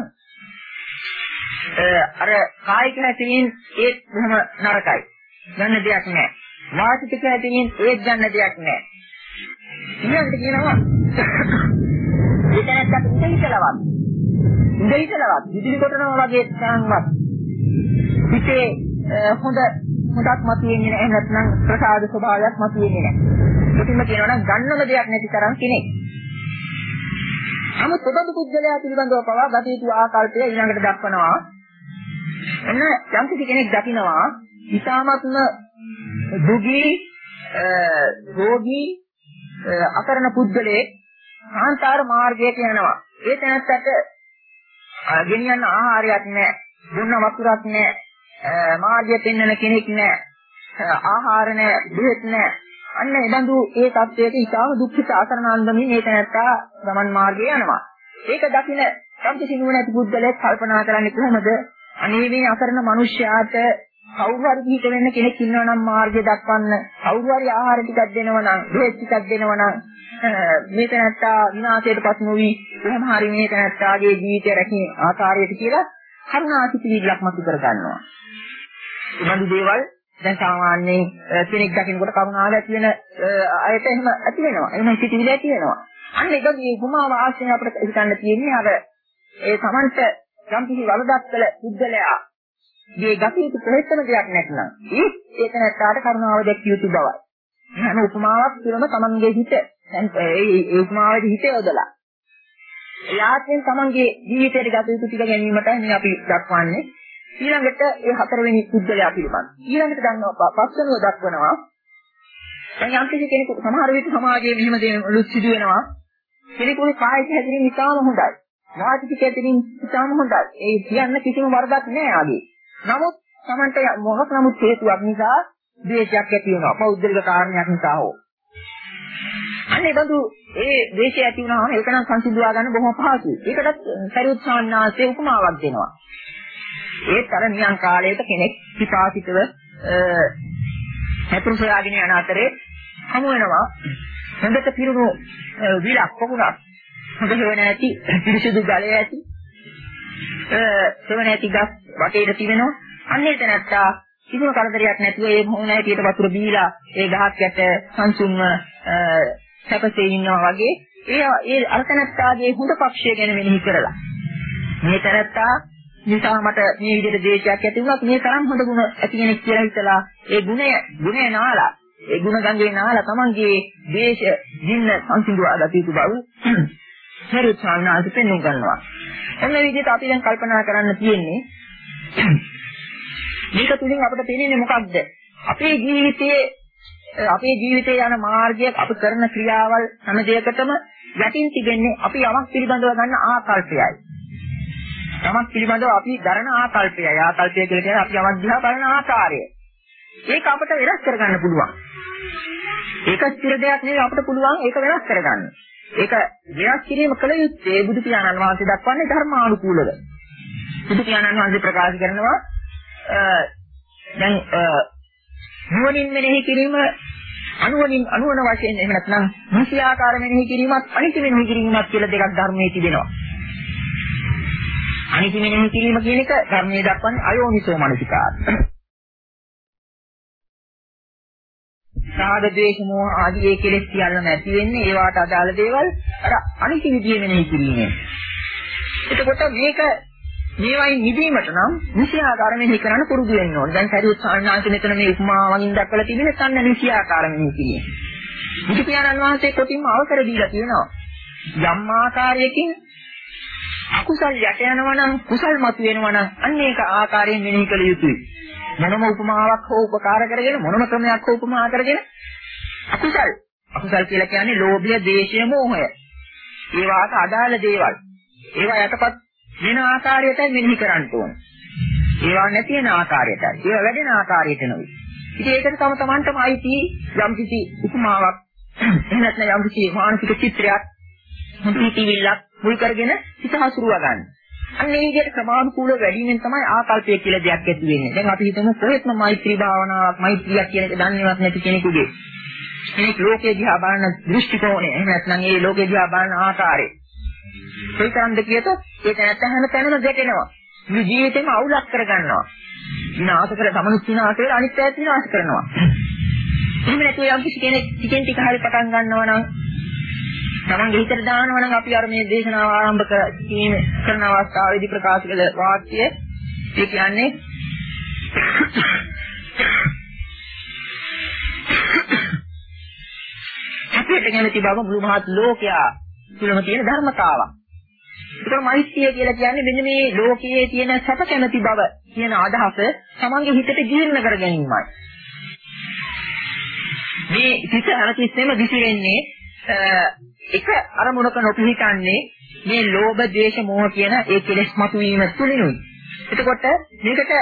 අර කායික හැසිරීම ඒත් බොහොම නරකයි. ගන්න දෙයක් නැහැ. වාචික හැසිරීම ඒත් ගන්න දෙයක් නැහැ. ඊළඟට කියනවා ඒකනත් ඉඳිසලවත්. ඉඳිසලවත් විදුලි කොටනවා වගේ තරම්වත්. හිතේ හොඳ හොඳක් මතුවෙන්නේ නැහැ. නැත්නම් ප්‍රසාද ස්වභාවයක් මතුවෙන්නේ නැහැ. මුලින්ම කියනවා නම් ගන්නම දෙයක් නැති තරම් කෙනෙක්. නමුත් පොදු පුද්ගලයා පිළිබඳව පවා ගත යුතු ආකල්පය ඊළඟට දක්වනවා. එන්න යම් කෙනෙක් දකිනවා ඊටාත්ම දුගී රෝගී අකරණ පුද්ගලයෙක් ආන්තර මාර්ගයට යනවා. ඒ තැනට ගෙනියන්න ආහාරයක් නැහැ, දුන්න වතුරක් නැහැ, මාර්ගය පෙන්වන කෙනෙක් නැහැ, ආහාර නැහැ, බෙහෙත් නැහැ. අන්න එබඳු ඒ තත්ත්වයක ඉතාම දුක්ඛිත අකරණාන්දමින් මේ තැනත්තා ගමන් මාර්ගයේ යනවා. ඒක දකින්න සම්පූර්ණ නුවණැති පුද්ගලයෙක් කල්පනා කරන්නේ කොහොමද? අනේ මේ අකරණ මිනිස්යාට කවුරු හරි පිට වෙන්න කෙනෙක් ඉන්නවා නම් මාර්ගය දක්වන්න, කවුරු හරි ආහාර ටිකක් දෙනවා නම්, බෙහෙත් ටිකක් දෙනවා නම් මේ තැනත්තා විනාශයටපත් නොවි කොහොම හරි මේ තැනත්තාගේ ජීවිතය රැකී ආකාරයට කියලා කරුණාසිතවිල්ලක් මතු කර ගන්නවා. මේ බඳු දේවල් දැන් සාමාන්‍යයෙන් කෙනෙක් දකින්නකොට කරුණාව ඇති වෙන අයට එහෙම ඇති වෙනවා. එහෙම සිතිවිලි ඇති වෙනවා. අන්න ඒක මේ උපමාව ආශ්‍රයෙන් අපිට හිතන්න තියෙන්නේ අර ඒ Tamanta යම් කිසි වරදක් කළ පුද්ගලයා මේ ගතියට ප්‍රේතන දෙයක් නැත්නම් ඒ ඒක නැත්තාට කරුණාව දැක්විය යුතු බවයි. හැම උපමාවක් තුළම Tamanගේ හිත ඒ උපමාවේ හිත යොදලා එයාටෙන් Tamanගේ ජීවිතයට ගත යුතු ටික ගැනීමටයි මේ අපි දක්වන්නේ. ඊළඟට ඒ හතරවෙනි පුද්ගලයා පිළිබඳ. ඊළඟට ගන්නවා පස්වෙනිව දක්වනවා. දැන් යම් කිසි කෙනෙකු සමහර විට සමාජයේ මෙහෙම දේවලුත් සිදු වෙනවා. කෙනෙකුගේ කායික හැදිරීම ඉතාම හොඳයි. වාචික හැදිරීම ඉතාම හොඳයි. ඒ කියන්න කිසිම වරදක් නැහැ ආගේ. නමුත් Tamanta මොකක් නමුත් හේතුවක් නිසා ද්වේෂයක් ඇති වෙනවා. පෞද්ගලික කාරණයක් නිසා හෝ. අනේ බඳු ඒ ද්වේෂය ඇති වුණාම ඒක නම් සංසිඳවා ගන්න බොහොම පහසුයි. ඒකටත් සරියුත් සාන්නාසේ උපමාවක් දෙනවා. ඒත් අර නියං කාලයක කෙනෙක් පිපාසිතව හතුරු සොයාගෙන යන අතරේ හමු වෙනවා හොඳට පිරුණු විලක් පොකුණක් හොඳ හේව නැති පිරිසිදු ජලය ඇති සෙවණ ඇති ගස් වටේට තිබෙනවා. අන්නේ තැනත්තා කිසිම කරදරයක් නැතුව ඒ මොහොන හැටියට වතුර බීලා ඒ ගහක් යට සංසුන්ව සැපසේ ඉන්නවා වගේ ඒ ඒ අර තැනත්තාගේ හොඳ පක්ෂය ගැන මෙනෙහි කරලා මේ තැනත්තා නිසා මට මේ විදිහට දේශයක් ඇති වුණත් මේ තරම් හොඳ ගුණ ඇති කෙනෙක් කියලා හිතලා ඒ ගුණය ගුණේ නාලා ඒ ගුණ ගංගේ නාලා තමන්ගේ දේශ ජීන්න සංසිඳුවා ගත යුතු බව හරියට සාමාන්‍යයෙන් පෙන්වන්න ගන්නවා. එන්න විදිහට අපි දැන් කල්පනා කරන්න තියෙන්නේ මේක තුලින් අපිට පේන්නේ මොකක්ද? අපේ ජීවිතයේ අපේ ජීවිතයේ යන මාර්ගය අපි කරන ක්‍රියාවල් හැම දෙයකටම යටින් තිබෙන්නේ අපි යමක් පිළිබඳව ගන්න ආකල්පයයි. යමක් පිළිබඳව අපි දරන ආකල්පයයි. ආකල්පය කියලා කියන්නේ අපි යමක් දිහා බලන ආකාරය. ඒක අපිට වෙනස් කරගන්න පුළුවන්. ඒක ස්ථිර දෙයක් නෙවෙයි අපිට පුළුවන් ඒක වෙනස් කරගන්න. ඒක වෙනස් කිරීම කළ යුත්තේ බුදු පියාණන් වහන්සේ දක්වන්නේ ධර්මානුකූලව. බුදු පියාණන් වහන්සේ ප්‍රකාශ කරනවා දැන් නුවණින් මෙනෙහි කිරීම අනුවණින් අනුවණ වශයෙන් එහෙම නැත්නම් මුසියාකාර මෙනෙහි කිරීමත් අනිත්‍ය මෙනෙහි කිරීමත් කියලා දෙකක් ධර්මයේ තිබෙනවා. අනිත්‍ය මෙනෙහි කිරීම කියන එක ධර්මයේ දක්වන්නේ අයෝනිසෝ මනසිකාර. සාග ද්වේෂ මෝහ ආදී ඒ කෙලෙස් සියල්ලම ඇති වෙන්නේ ඒවට අදාළ දේවල් අර අනිත්‍ය විදියේ මෙනෙහි කිරීමෙන්. එතකොට මේක මේවයින් නිදීමට නම් නිසියාකාර මෙනෙහි කරන්න පුරුදු වෙන්න ඕනේ. දැන් සරියුත් සාන්නාංශ මෙතන මේ උපමාවකින් දක්වලා තිබෙන සම්න නිසියාකාර මෙනෙහි කිරීම. බුදු පියාණන් වහන්සේ කොටින්ම අවසර දීලා තියෙනවා. යම් ආකාරයකින් අකුසල් යට යනවා නම් කුසල් මතු වෙනවා නම් අන්න ඒක ආකාරයෙන් මෙනෙහි කළ යුතුයි. මොනම උපමාවක් හෝ උපකාර කරගෙන මොනම ක්‍රමයක් හෝ උපමා කරගෙන අකුසල් අකුසල් කියලා කියන්නේ ලෝභය, ද්වේෂය, මෝහය. ඒවාට අදාළ දේවල්. ඒවා යටපත් වෙන ආකාරයටයි මෙනෙහි කරන්න ඕන. ඒවා නැති වෙන ආකාරයටයි. ඒවා වැඩෙන ආකාරයට නෙවෙයි. ඉතින් ඒකට තම තමන්ටම අයිති යම් කිසි උපමාවක් එහෙම නැත්නම් යම් කිසි මානසික චිත්‍රයක් හිතවිල්ලක් මුල් කරගෙන හිත හසුරුවා ගන්න. අන්න මේ විදිහට සමානුකූලව වැඩිමින් තමයි ආකල්පය කියලා දෙයක් ඇති වෙන්නේ. දැන් අපි හිතමු කොහෙත්ම මෛත්‍රී භාවනාවක් මෛත්‍රියක් කියන එක දන්නේවත් නැති කෙනෙකුගේ කෙනෙක් ලෝකේ දිහා බලන දෘෂ්ටි කෝණය එහෙම නැත්නම් ඒ ලෝකේ දිහා බලන ආකාරය කොයිතරම්ද කියතොත් ඒක නැත්නම් හැම තැනම ගැටෙනවා. මේ ජීවිතේම අවුලක් කරගන්නවා. විනාශ කර සමනුත් විනාශ කරලා අනිත් පැත්ත විනාශ කරනවා. එහෙම නැතුව යම් කිසි කෙනෙක් ටිකෙන් ටික හරි පටන් ගන්නවා නම් තමන්ගේ හිතට දානවා නම් අපි අර මේ දේශනාව ආරම්භ කිරීම කරන අවස්ථාවේදී ප්‍රකාශ කළ වාක්‍යය ඒ කියන්නේ අපිට කැමති බව මුළු මහත් ලෝකයා තුළම තියෙන ධර්මතාවක්. ඒකම මෛත්‍රිය කියලා කියන්නේ මෙන්න මේ ලෝකයේ තියෙන සැප කැමති බව කියන අදහස තමන්ගේ හිතට ජීර්ණ කර ගැනීමයි. මේ හිත අරතිස්සෙම විසිරෙන්නේ එක අරමුණක නොපිහිටන්නේ මේ ලෝභ, ද්වේෂ, මෝහ කියන ඒ කෙලෙස් මතුවීම තුලිනුයි. එතකොට මේකට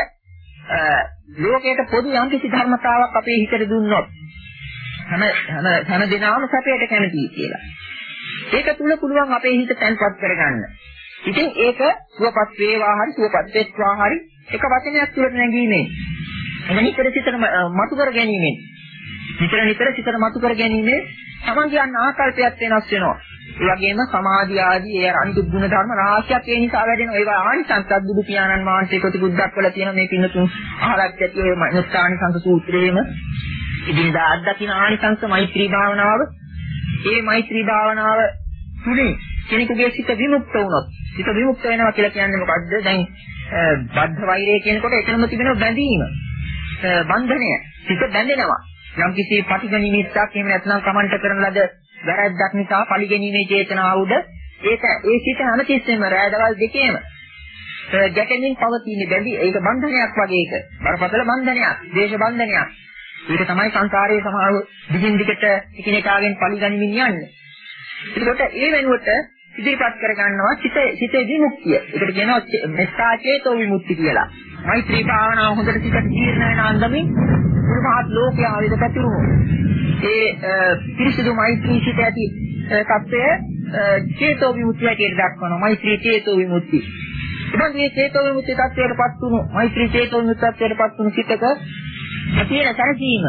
ලෝකයට පොදු යම් කිසි ධර්මතාවක් අපේ හිතට දුන්නොත් හැම හැම හැම දිනම සැපයට කැමතියි කියලා. ඒක තුල පුළුවන් අපේ හිත තැන්පත් කරගන්න. ඉතින් ඒක සුවපත් වේවා හරි සුවපත් වෙත්වා හරි එක වචනයක් තුලට නැගීමෙන් එන නිතර සිතන මතු කර ගැනීමෙන් නිතර නිතර සිතන මතු කර ගැනීමෙන් තමන්ගේ යන ආකල්පයක් වෙනස් වෙනවා. ඒ වගේම සමාධිය ආදී ඒ අනිත් ගුණ ධර්ම රාශියක් ඒ නිසා වැඩෙනවා. ඒවා ආනිසංසත් බුදු පියාණන් වහන්සේ කොටි බුද්ධක් වල තියෙන මේ පින්නතුන් අහලක් ඇති ඔය මනස්කානිසංස සූත්‍රයේම ඉදින්දා අත්දකින්න ආනිසංස මෛත්‍රී භාවනාව. ඒ මෛත්‍රී භාවනාව තුලින් කෙනෙකුගේ සිත විමුක්ත වුණොත් සිත විමුක්ත වෙනවා කියලා කියන්නේ මොකද්ද? දැන් බද්ධ වෛරය කියනකොට එතනම තිබෙන බැඳීම බන්ධනය සිත බැඳෙනවා. යම් කිසි පටිඝ නිමිත්තක් එහෙම නැත්නම් කමන්ට කරන ලද වැරැද්දක් නිසා පරිගැනීමේ චේතනාවුද ඒක ඒ සිත හැමතිස්සෙම රැඳවල් දෙකේම ගැටෙමින් පවතින බැඳි ඒක බන්ධනයක් වගේ එක බරපතල බන්ධනයක් දේශ බන්ධනයක්. ඒක තමයි සංසාරයේ සමාව දිගින් දිගට එකිනෙකාගෙන් පරිගැනීමින් යන්නේ. ඒකට ඒ වෙනුවට ඉදිරිපත් කරගන්නවා සිත සිතේ විමුක්තිය. ඒකට කියනවා මෙත්තා චේතෝ විමුක්ති කියලා. මෛත්‍රී භාවනාව හොඳට සිතට ජීර්ණ වෙන අන්දමින් මුළුමහත් ලෝකයේ ආවිද පැතිරුණු ඒ පිරිසිදු මෛත්‍රී සිත ඇති තත්ත්වය චේතෝ විමුක්තිය කියලා දක්වනවා. මෛත්‍රී චේතෝ විමුක්තිය. ඉතින් මේ චේතෝ විමුක්තිය තත්ත්වයටපත් වුණු මෛත්‍රී චේතෝ විමුක්තිය තත්ත්වයටපත් වුණු සිතක තියෙන සැනසීම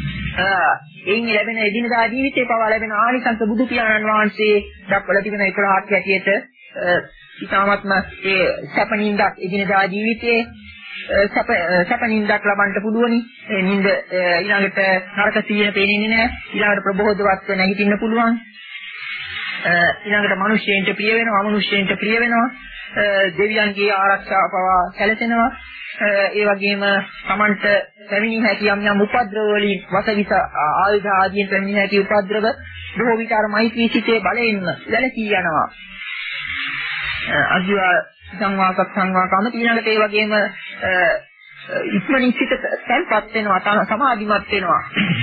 එයින් ලැබෙන එදිනදා ජීවිතේ පවා ලැබෙන ආනිසංස බුදු පියාණන් වහන්සේ දක්වලා තිබෙන එකොළහක් හැටියට ඉතාමත්ම ඒ සැපනින්දක් එදිනදා ජීවිතයේ සැප සැපනින්දක් ලබන්න පුළුවනි. ඒ නිින්ද ඊළඟට නරක සීන පේන්නේ නැහැ. ඊළඟට ප්‍රබෝධවත් නැගිටින්න පුළුවන්. ඊළඟට මිනිස්යෙන්ට ප්‍රිය වෙනවා, අමනුෂ්‍යයෙන්ට ප්‍රිය වෙනවා. දෙවියන්ගේ ආරක්ෂාව පවා සැලසෙනවා. ඒ වගේම Tamanට පැමිණි හැකි යම් යම් උපද්‍රව වලින් වසවිස ආයුධ ආදීන් පැමිණි හැකි උපද්‍රව බොහෝ විට අර මෛත්‍රී සිතේ බලයෙන්ම දැලසී යනවා. අජිව සංවාසක් සංවාකම ඊළඟට ඒ වගේම ඉක්මනින් සිත තැන්පත් වෙනවා, සමාධිමත් වෙනවා.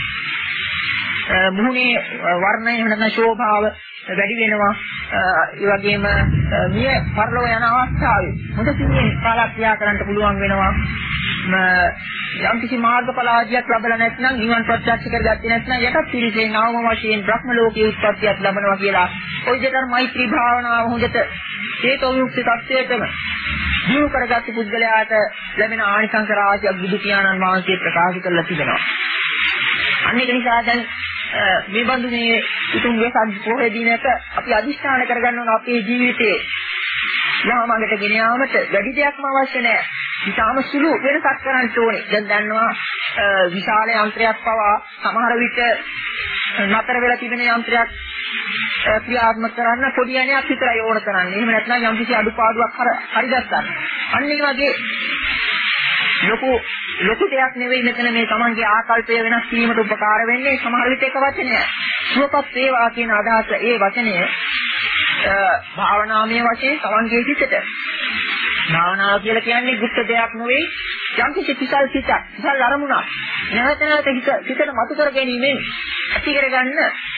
මුහුණේ වර්ණය වෙනම ශෝභාව වැඩි වෙනවා. ඒ වගේම මිය පරලෝ යන අවස්ථාවේ හොඳ සිහියෙන් කාලක්‍රියා කරන්න පුළුවන් වෙනවා. යම් කිසි මාර්ගඵල ආදියක් ලැබලා නැත්නම් නිවන් ප්‍රත්‍යක්ෂ කරගත්තේ නැත්නම් යටත් පිළිසේ නාම වශයෙන් බ්‍රහ්ම ලෝකයේ උත්පත්තියක් ලැබනවා කියලා. ඔය විදිහට මෛත්‍රී භාවනාව හොඳට චේතෝ විමුක්ති tattweටම දියුණු කරගත්තු පුද්ගලයාට ලැබෙන ආනිසංස රාශියක් බුදු පියාණන් වහන්සේ ප්‍රකාශ කරලා තිබෙනවා. අන්න ඒක නිසා දැන් මේ බඳු මේ උතුම් වෙසක් පොහේ දිනක අපි අදිෂ්ඨාන කරගන්න ඕන අපේ ජීවිතේ යාමකට ගෙන යාමට වැඩි දෙයක්ම අවශ්‍ය නැහැ. ඉතාලම සුළු වෙනසක් කරන්න ඕනේ. දැන් දන්නවා විශාල යන්ත්‍රයක් පවා සමහර විට නතර වෙලා තිබෙන යන්ත්‍රයක් ක්‍රියාත්මක කරන්න පොඩි යණයක් විතරයි ඕන කරන්නේ. එහෙම නැත්නම් යම් කිසි අඩුපාඩුවක් හරි දැක්කා. අන්න ඒ වගේ ලොකු ලොකු දෙයක් නෙවෙයි මෙතන මේ Tamanගේ ආකල්පය වෙනස් කිරීමට උපකාර වෙන්නේ. සමහර විට එක වචනයක්. සුවපත් වේවා කියන අදහස ඒ වචනය භාවනාමය වශයෙන් Tamanගේ සිතට. භාවනාව කියලා කියන්නේ ಗುಪ್ත දෙයක් නෙවෙයි. යම් කිසි පිසල් සිතක්, පිසල් අරමුණක්. නැවත නැවත හිතට මතු කර ගැනීමෙන් ඇති කරගන්න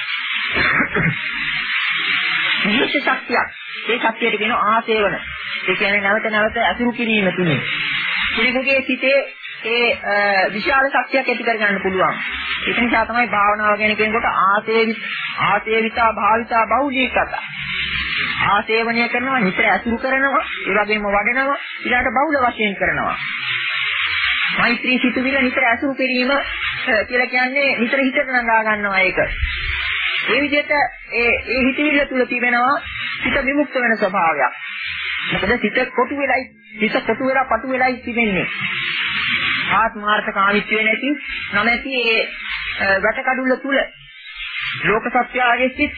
විශේෂ ශක්තියක්. ඒ ශක්තියට කියනවා ආසේවන. ඒ කියන්නේ නැවත නැවත අසුරු කිරීම තුනේ. කෙනෙකුගේ සිතේ ඒ විශාල ශක්තියක් ඇති කරගන්න පුළුවන්. ඒක නිසා තමයි භාවනාව ගැන කියනකොට ආසේවි ආසේවිතා භාවිතා බහුලීකත. ආසේවනය කරනවා, නිතර අසුරු කරනවා, ඒ වගේම වඩනවා, ඊළඟට බහුල වශයෙන් කරනවා. මෛත්‍රී සිතුවිල්ල නිතර අසුරු කිරීම කියලා කියන්නේ නිතර හිතට නගා ගන්නවා ඒක. ඒ විදිහට ඒ ඒ හිතවිල්ල තුල තිබෙනවා සිත විමුක්ත වෙන ස්වභාවයක්. මොකද සිත කොටු වෙලයි, සිත කොටු වෙලා පටු වෙලයි තිබෙන්නේ. ආත්මාර්ථකාමීත්වය නැති නැමැති ඒ වැටකඩුල්ල තුල ලෝක සත්‍යයේ සිත්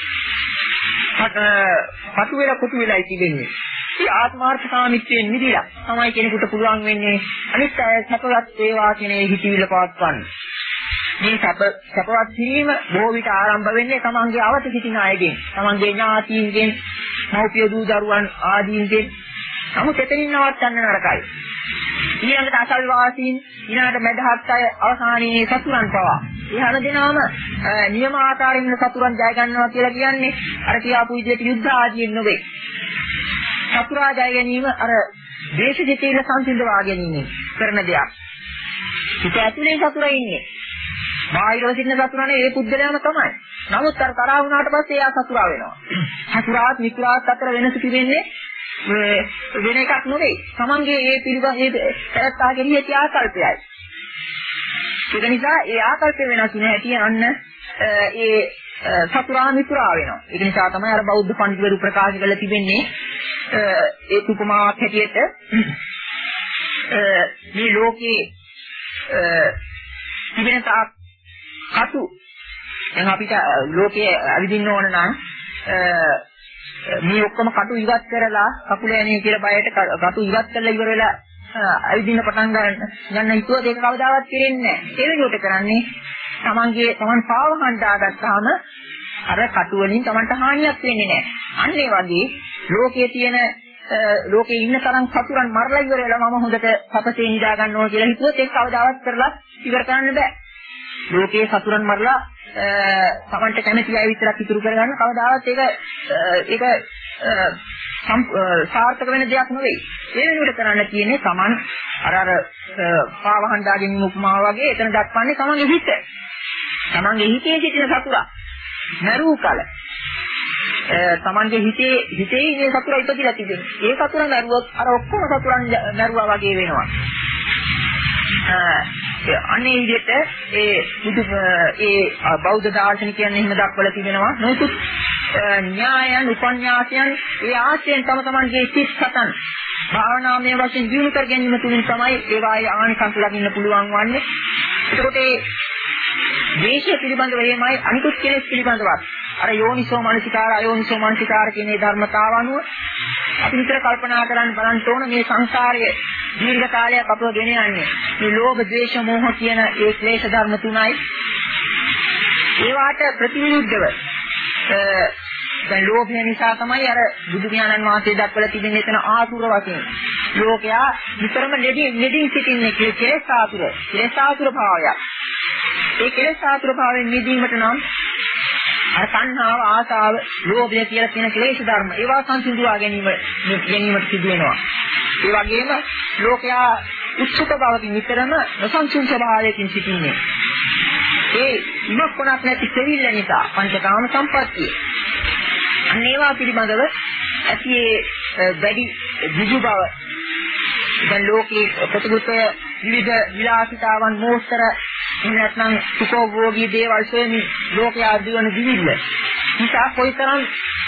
පටු වෙලා කොටු වෙලයි තිබෙන්නේ. ඒ ආත්මාර්ථකාමීත්වයෙන් මිදලා තමයි කෙනෙකුට පුළුවන් වෙන්නේ අනිත් අය සැපවත් වේවා කියන හිතවිල්ල පවත්වන්න. මේ සැප සැපවත් වීම බොහෝ විට ආරම්භ වෙන්නේ තමන්ගේ අවත සිටින අයගෙන්, තමන්ගේ ඥාතීන්ගෙන්, මව්පිය දූ දරුවන් ආදීන්ගෙන්. නමුත් එතනින් නවත්තන්න නරකයි. ඊළඟට අසල් වාසීන්, ඊළඟට මැදහත් අය, අවසානයේ සතුරන් පවා. ඒ හැම දිනම නියම ආකාරයෙන් සතුරන් ජය ගන්නවා කියලා කියන්නේ අර කියාපු විදිහට යුද්ධ ආදියෙන් නෙවෙයි. සතුරා ජය ගැනීම අර දේශජීතීල සංසිඳවා ගැනීම කරන දෙයක්. හිත ඇතුලේ සතුරා ඉන්නේ. බාහිරව සිටින සතුරානේ ඒ පුද්ගලයාම තමයි. නමුත් අර තරහ වුණාට පස්සේ එයා සතුරා වෙනවා. සතුරාත් මිත්‍රාත් අතර වෙනස තිබෙන්නේ වෙන එකක් නෙවෙයි. තමන්ගේ ඒ පිළිබඳ ඒ තරත්තාගේ නියති ආකල්පයයි. ඒක නිසා ඒ ආකල්ප වෙනස් වෙන හැටි අන්න ඒ සතුරා මිත්‍රා වෙනවා. ඒක නිසා තමයි අර බෞද්ධ පඬිතුරු ප්‍රකාශ කරලා තිබෙන්නේ ඒ උපමාවක් හැටියට මේ ලෝකේ තිබෙන තාක් කටු දැන් අපිට ලෝකයේ අවිදින්න ඕන නම් මේ ඔක්කොම කටු ඉවත් කරලා කකුල යන්නේ කියලා බයට කටු ඉවත් කරලා ඉවර වෙලා අවිදින්න පටන් ගන්න ගන්න හිතුවද ඒක කවදාවත් කෙරෙන්නේ නැහැ. ඒ වෙනුවට කරන්නේ තමන්ගේ තමන් පාව හඳාගත්තාම අර කටු වලින් තමන්ට හානියක් වෙන්නේ නැහැ. අන්න ඒ වගේ ලෝකයේ තියෙන ලෝකේ ඉන්න තරම් සතුරන් මරලා ඉවර වෙලා මම හොඳට සපතේ නිදා ගන්න ඕන කියලා හිතුවොත් ඒක කවදාවත් කරලා ඉවර කරන්න බෑ. ලෝකේ සතුරන් මරලා තමන්ට කැමති අය විතරක් ඉතුරු කරගන්න කවදාවත් ඒක ඒක සාර්ථක වෙන දෙයක් නෙවෙයි. ඒ වෙනුවට කරන්න තියෙන්නේ තමන් අර අර පාවහන් දාගෙන උපමාව වගේ එතන දක්වන්නේ තමන්ගේ හිත. තමන්ගේ හිතේ සිටින සතුරා නරූ කල තමන්ගේ හිතේ හිතේ මේ සතුරා ඉපදිලා තිබෙනවා. ඒ සතුරා නරුවොත් අර ඔක්කොම සතුරන් නරුවා වගේ වෙනවා. අනේ විදිහට ඒ බුදු ඒ බෞද්ධ දාර්ශනිකයන් එහෙම දක්වලා තිබෙනවා. නොයෙකුත් න්‍යායයන් උපන්‍යාසයන් ඒ ආශ්‍රයෙන් තම තමන්ගේ සිත් සතන් භාවනාමය වශයෙන් දිනු කර ගැනීම තුලින් තමයි ඒවායේ ආනිසංස ලබන්න පුළුවන් වන්නේ. ඒකට ඒ දේශය පිළිබඳව එහෙමයි අනිකුත් කෙලෙස් පිළිබඳවත් අර යෝනිසෝ මනසිකාර අයෝනිසෝ මනසිකාර කියන මේ ධර්මතාව අනුව අපි විතර කල්පනා කරන්න බලන්න ඕන මේ සංසාරයේ දීර්ඝ කාලයක් අපව ගෙන යන්නේ මේ ලෝභ ද්වේෂ මෝහ කියන ඒ ක්ලේශ ධර්ම තුනයි. ඒවාට ප්‍රතිවිරුද්ධව දැන් ලෝභය නිසා තමයි අර බුදු ඥානන් වහන්සේ දක්වලා තිබෙන එතන ආසුර වශයෙන් ලෝකයා විතරම නෙදී නෙදී සිටින්නේ කෙලෙස් ආසුර කෙලෙස් ආසුර භාවය. ඒ කෙලෙස් ආසුර භාවයෙන් නිදීමට නම් අර සංහාව ආසාව ලෝභය කියලා කියන ක්ලේශ ධර්ම ඒවා සංසිඳුවා ගැනීම ගැනීමට සිදු වෙනවා. ඒ වගේම ලෝකයා උත්සුක බවකින් විතරම නොසන්සුන් ස්වභාවයකින් සිටින්නේ. ඒ ඉමක්කොණක් නැති දෙවිල්ල නිසා පංචකාම සම්පත්තිය. අන්න ඒවා පිළිබඳව ඇති වැඩි විජු බව දැන් ලෝකයේ ප්‍රතිගත විවිධ විලාසිතාවන් මෝස්තර නැත්නම් සුඛෝභෝගී දේවල් සොයමින් ලෝකයා දිවන දිවිල්ල නිසා කොයිතරම්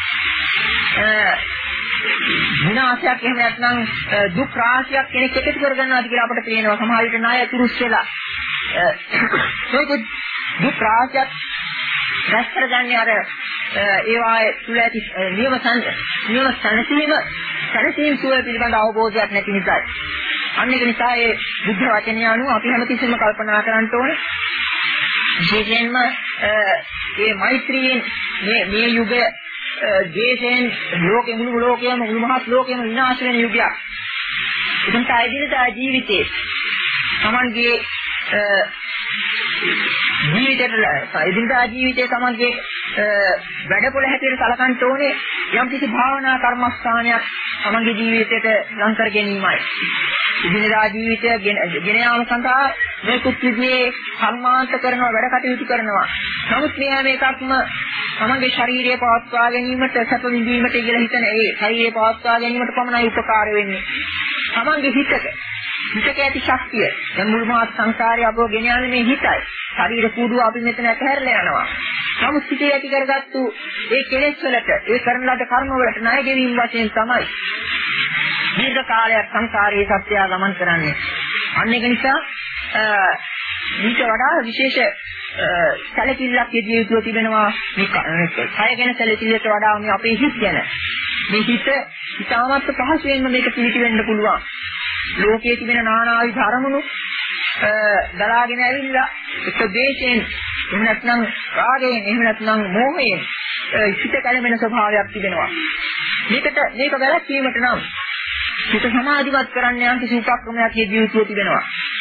විනාශයක් එහෙම නැත්නම් දුක් රාශියක් කෙනෙක් එකතු කරගන්නවාද කියලා අපිට පේනවා. සමහර විට ණය තුරුස් වෙලා ඒක දුක් රාශියක් රැස් කරගන්නේ අර ඒවායේ තුල ඇති නියම නියම සංසීම සංසීම සුවය පිළිබඳ අවබෝධයක් නැති නිසා. අන්න ඒක නිසා ඒ බුද්ධ වචනය අනුව අපි හැමතිස්සෙම කල්පනා කරන්න ඕනේ. විශේෂයෙන්ම මේ මෛත්‍රියෙන් මේ මේ යුගය දේශෙන් ලෝකෙ මුළු ලෝකයම මුළු මහත් ලෝකෙම විනාශ වෙන යුගයක්. ඉතින් කායිදිනදා ජීවිතේ තමන්ගේ ජීවිතේට කායිදිනදා ජීවිතේ තමන්ගේ වැඩපොළ හැටියට සලකන්න ඕනේ යම් කිසි භාවනා කර්මස්ථානයක් තමන්ගේ ජීවිතයට ලං කර ගැනීමයි. ඉදිනදා ජීවිතය ගෙන යාම සඳහා මේ කුත්විදී සම්මාන්ත කරනවා වැඩ කටයුතු කරනවා. නමුත් මේ හැම එකක්ම තමන්ගේ ශරීරය පවත්වා ගැනීමට සැප විඳීමට කියලා හිතන ඒ ශරීරය පවත්වා ගැනීමට පමණයි උපකාර වෙන්නේ. තමන්ගේ හිතට හිතක ඇති ශක්තිය. දැන් මුළු මහත් සංසාරය අපව ගෙන යන්නේ මේ හිතයි. ශරීර කූඩුව අපි මෙතන ඇතහැරලා යනවා. නමුත් හිතේ ඇති කරගත්තු ඒ කෙලෙස් වලට, ඒ කරන ලද කර්ම වලට ණය ගෙවීම වශයෙන් තමයි දීර්ඝ කාලයක් සංසාරයේ සත්‍යය ගමන් කරන්නේ. අන්න ඒක නිසා ඊට වඩා විශේෂ සැලකිල්ලක් යෙදිය යුතු තිබෙනවා මේ කය ගැන සැලකිල්ලට වඩා මේ අපේ හිත ගැන. මේ හිත ඉතාමත් පහසුවෙන්ම මේක පිළිටි වෙන්න පුළුවන්. ලෝකයේ තිබෙන নানা ආකාර ධර්මණු දලාගෙන ඇවිල්ලා එක දේශයෙන් එහෙම නැත්නම් රාගයෙන් එහෙම නැත්නම් මෝහයෙන් හිත කලබෙන ස්වභාවයක් තිබෙනවා. මේකට මේක වැළැක්වීමට නම් හිත සමාධිවත් කරන්න යම් කිසි උපක්‍රමයක් යෙදිය යුතු තිබෙනවා.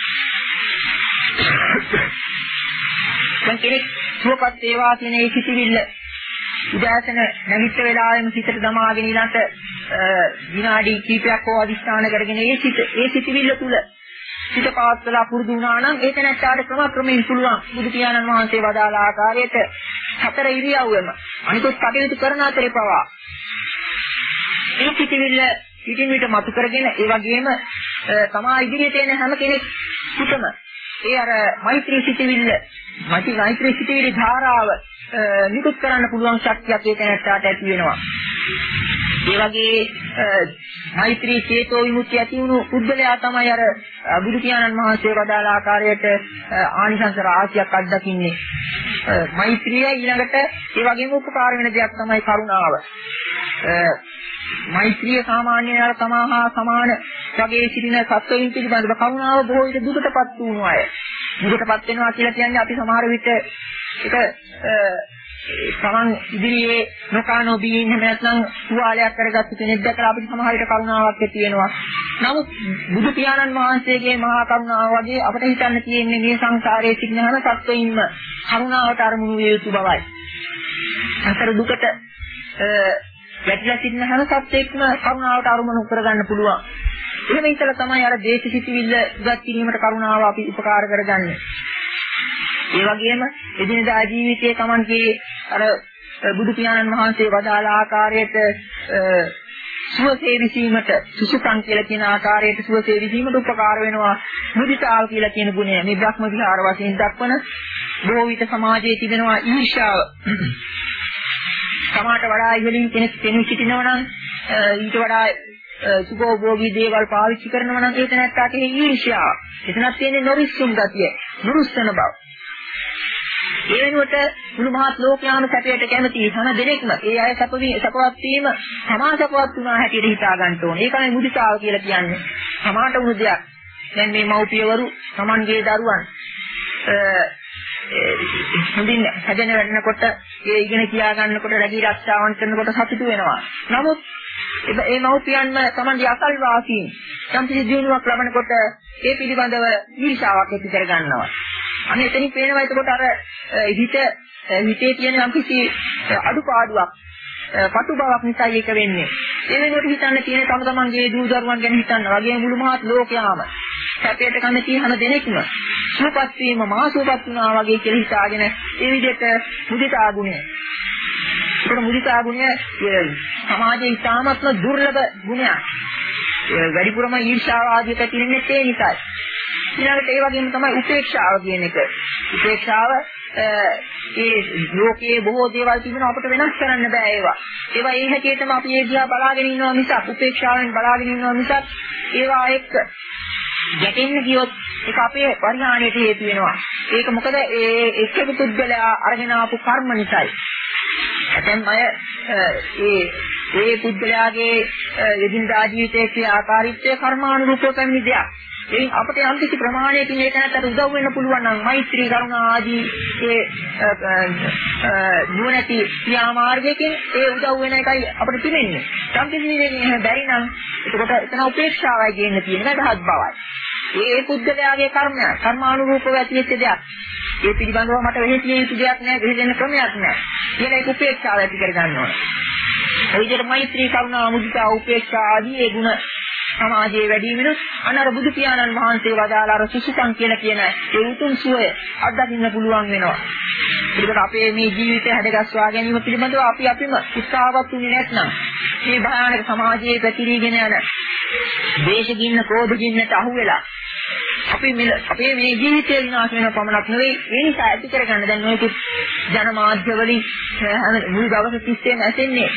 දැන් කෙනෙක් සුවපත් වේවා කියන ඒ සිතිවිල්ල උදාසන නැගිට වෙලාවෙම සිතට දමාගෙන ඊළඟට විනාඩි කිහිපයක් හෝ අදිස්ථාන කරගෙන ඒ සිත ඒ සිතිවිල්ල තුල සිත පවත්වලා පුරුදු වුණා නම් ඒක නැත්නම් ක්‍රම ක්‍රමයෙන් පුළුවන් බුදු පියාණන් වහන්සේ වදාළ ආකාරයට හතර ඉරියව්වෙම අනිකුත් කටයුතු කරන අතරේ පවා ඒ සිතිවිල්ල පිටින් පිට මතු කරගෙන ඒ වගේම තමා ඉදිරියට එන හැම කෙනෙක් සුතම ඒ අර මෛත්‍රී සිතිවිල්ල මෛත්‍රී සිතිවිලි ධාරාව නිකුත් කරන්න පුළුවන් ශක්තියක් ඒක නැත්නම් ඇති වෙනවා. ඒ වගේ මෛත්‍රී චේතෝ විමුක්තිය ඇති වුණු පුද්ගලයා තමයි අර බුදු පියාණන් වහන්සේ වදාළ ආකාරයට ආනිසංස රාශියක් අත්දකින්නේ. මෛත්‍රිය ඊළඟට ඒ වගේම උපකාර වෙන දෙයක් තමයි කරුණාව. මෛත්‍රිය සාමාන්‍යයෙන් අර තමහා සමාන වගේ සිටින සත්වයින් පිළිබඳව කරුණාව බොහෝ විට දුකටපත් වුණු අය. දුකටපත් වෙනවා කියලා කියන්නේ අපි සමහර විට ඒක සමන් ඉදිරියේ නොකනෝ බීන් එහෙම නැත්නම් තුවාලයක් කරගත්ත කෙනෙක් දැකලා අපිට සමහර විට කරුණාවක් ඇති වෙනවා. නමුත් බුදු පියාණන් වහන්සේගේ මහා කරුණාව වගේ අපිට හිතන්න තියෙන්නේ මේ සංසාරයේ සිටින හැම සත්වයින්ම කරුණාවට අරමුණු විය යුතු බවයි. අතර දුකට වැටිලා සිටින හැම සත්වෙක්ම කරුණාවට අරමුණු කරගන්න පුළුවන්. එහෙම ඉතලා තමයි අර දේශසිතවිල්ල ඉවත් කිරීමට කරුණාව අපි උපකාර කරගන්නේ. ඒ වගේම එදිනදා ජීවිතයේ Tamanගේ අර බුදු පියාණන් වහන්සේ වදාළ ආකාරයට සුවසේ විසීමට සුසුකම් කියලා කියන ආකාරයට සුවසේ විසීමට උපකාර වෙනවා මුදිතාව කියලා කියන ගුණය. මේ බ්‍රහ්ම විහාර වශයෙන් දක්වන බොහෝ විට සමාජයේ තිබෙනවා ඊර්ෂ්‍යාව. සමාජයට වඩා ඉහළින් කෙනෙක් කෙනෙක් සිටිනවා නම් ඊට වඩා සුභෝභෝගී දේවල් පාවිච්චි කරනවා නම් ඒක නැත්තාට ඒ ඊර්ෂ්‍යාව. එතනක් තියෙන්නේ නොරිස්සුම් ගතිය, නුරුස්සන බව. ඒ වෙනුවට මුළු මහත් ලෝකයාම සැපයට කැමති හැම දෙනෙක්ම ඒ අය සැපවි සපවත් වීම සමාසපවත් වුණා හැටියට හිතා ගන්න ඕනේ. ඒකයි මුදිතාව කියලා කියන්නේ. සමාට වුණු දෙයක්. දැන් මේ මව්පියවරු Tamanගේ දරුවන් හොඳින් හැදෙන වෙනකොට ඒ ඉගෙන කියා ගන්නකොට රැකී ආරක්ෂාවන් කරනකොට සතුටු වෙනවා. නමුත් ඒ මව්පියන්ම Tamanගේ අසල්වාසීන් සම්පූර්ණ ජීවණයක් ලබනකොට ඒ පිළිබඳව ඊර්ෂාවක් ඇති කර ගන්නවා. අනේ එතනින් පේනවා එතකොට අර හිත හිතේ තියෙන යම්කිසි අඩුපාඩුවක් පටු බවක් නිසා ඒක වෙන්නේ. ඒ වෙනුවට හිතන්න තියෙන තම තමන්ගේ දූ දරුවන් ගැන හිතන්න වගේ මුළු මහත් ලෝකයාම සැපයට කැමති හැම දෙනෙක්ම සුවපත් වීම මා සුවපත් වුණා වගේ කියලා හිතාගෙන ඒ විදිහට මුදිතා ගුණය. ඒක මුදිතා ගුණය සමාජයේ ඉතාමත්ම දුර්ලභ ගුණයක්. වැඩිපුරම ඊර්ෂ්‍යාව ආදී පැතිරෙන්නේ ඒ නිසායි. ඊළඟට ඒ වගේම තමයි උපේක්ෂාව කියන එක. උපේක්ෂාව ඒ ලෝකයේ බොහෝ දේවල් තිබෙනවා අපිට වෙනස් කරන්න බෑ ඒවා. ඒවා ඒ හැටියටම අපි ඒ දිහා බලාගෙන ඉන්නවා මිසක් උපේක්ෂාවෙන් බලාගෙන ඉන්නවා මිසක් ඒවා එක්ක ගැටෙන්න ගියොත් ඒක අපේ පරිහානියට හේතු වෙනවා. ඒක මොකද ඒ එක්ක පුද්ගලයා අරගෙන ආපු කර්ම නිසායි. දැන් අය ඒ ඒ පුද්ගලයාගේ එදිනදා ජීවිතයේ ක්‍රියාකාරීත්වය කර්මානුරූපව පැමිණි දෙයක්. එයින් අපිට යම් කිසි ප්‍රමාණයකින් ඒක නැත්තට උදව් වෙන්න පුළුවන් නම් මෛත්‍රී කරුණා ආදී ඒ නුවණැති ක්‍රියාමාර්ගයකින් ඒ උදව් වෙන එකයි අපිට තිබෙන්නේ. යම් කිසි දෙයකින් බැරි නම් එතකොට එතන උපේක්ෂාවයි කියන තියෙන දහස් බවයි. ඒ පුද්ගලයාගේ කර්මය කර්මානුරූපව ඇතිවෙච්ච දෙයක්. ඒ පිළිබඳව මට වෙහෙසිය යුතු දෙයක් නෑ, වෙහෙසෙන්න ක්‍රමයක් නෑ. කියලා ඒක උපේක්ෂාව ඇති කර ගන්න ඕනේ. ඒ විදිහට මෛත්‍රී කරුණා මුදිතා උපේක්ෂා ආදී ඒ ගුණ සමාජයේ වැඩි වෙනුත් අනර බුදු පියාණන් වහන්සේ වදාළ අර සුසුකම් කියලා කියන ඒ උතුම් සුවය අත්දකින්න පුළුවන් වෙනවා. ඒකට අපේ මේ ජීවිතය හැදගස්වා ගැනීම පිළිබඳව අපි අපිම උත්සාහවත් වුණේ නැත්නම් මේ භයානක සමාජයේ පැතිරීගෙන යන දේශගින්න කෝධගින්නට අහු වෙලා අපි මේ අපේ මේ ජීවිතය විනාශ වෙන පමණක් නෙවෙයි ඒ නිසා ඇති කරගන්න දැන් ඔයකුත් ජනමාධ්‍ය වලින් මුළු දවස තිස්සේම ඇසෙන්නේ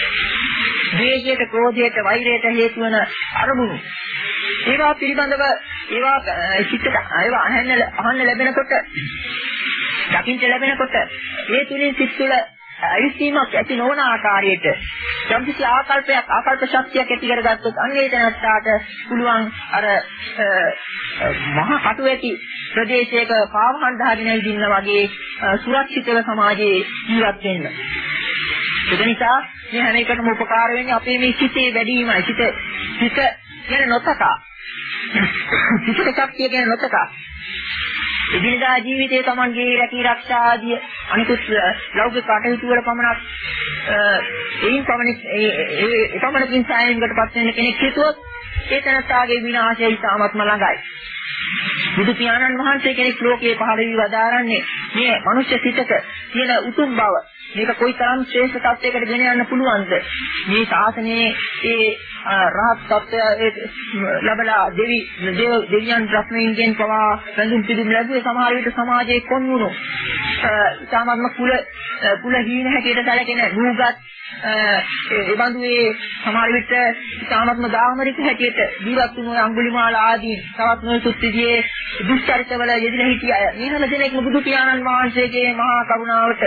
දේශයට ක්‍රෝධයට වෛරයට හේතු වන අරමුණු ඒවා පිළිබඳව ඒවා චිත්තට ඒවා අහන්න අහන්න ලැබෙනකොට දකින්න ලැබෙනකොට ඒ තුලින් සිත් තුළ අයිසීමක් ඇති නොවන ආකාරයට යම් කිසි ආකල්පයක් ආකල්ප ශක්තියක් ඇති කරගත්තොත් අන්නේ තැනට පුළුවන් අර මහා කටු ඇති ප්‍රදේශයක පාවහන් දහගෙන ඉන්න වගේ සුරක්ෂිතව සමාජයේ ජීවත් වෙන්න. ඒ නිසා මේ හැම එකටම උපකාර වෙන්නේ අපේ මේ සිතේ වැඩිමයි. සිත සිත ගැන නොතකා. සිතේ ශක්තිය ගැන නොතකා. එදිනදා ජීවිතයේ Tamanගේ රැකී ආරක්ෂා ආදී අනිකුත් ලෞකික කටයුතු වල පමණක් එයින් පමණ ඒ පමණකින් සායනයකටපත් වෙන කෙනෙක් හිතුවොත් ඒ තනත්තාගේ විනාශය ඉතාමත්ම ළඟයි. බුදු පියාණන් වහන්සේ කෙනෙක් ලෝකයේ පහළ වී වදාරන්නේ මේ මනුෂ්‍ය සිතක තියෙන උතුම් බව. මේක කොයිතරම් ශ්‍රේෂ්ඨ තත්යකට ගෙන යන්න පුළුවන්ද? මේ ශාසනයේ ඒ රහත් තත්ත්වය ලැබලා දෙවි දෙවියන් රත්නයෙන් පවා බඳුන් පිළිම ලැබුවේ සමහර විට සමාජයේ කොන්වුණු සාමාන්‍ය කුල කුල හීන හැටියට සැලකෙන නුගත් ඒ බඳුයේ සමහර විට සාමාන්‍ය දාමරික හැටියට ජීවත් වුණු අඟුලිමාල ආදී තවත් නොයෙකුත් විදිහේ දුෂ්චරිතවල යෙදিলা හිටිය අය මේ හැම දෙනෙක්ම බුදු පියාණන් වහන්සේගේ මහා කරුණාවට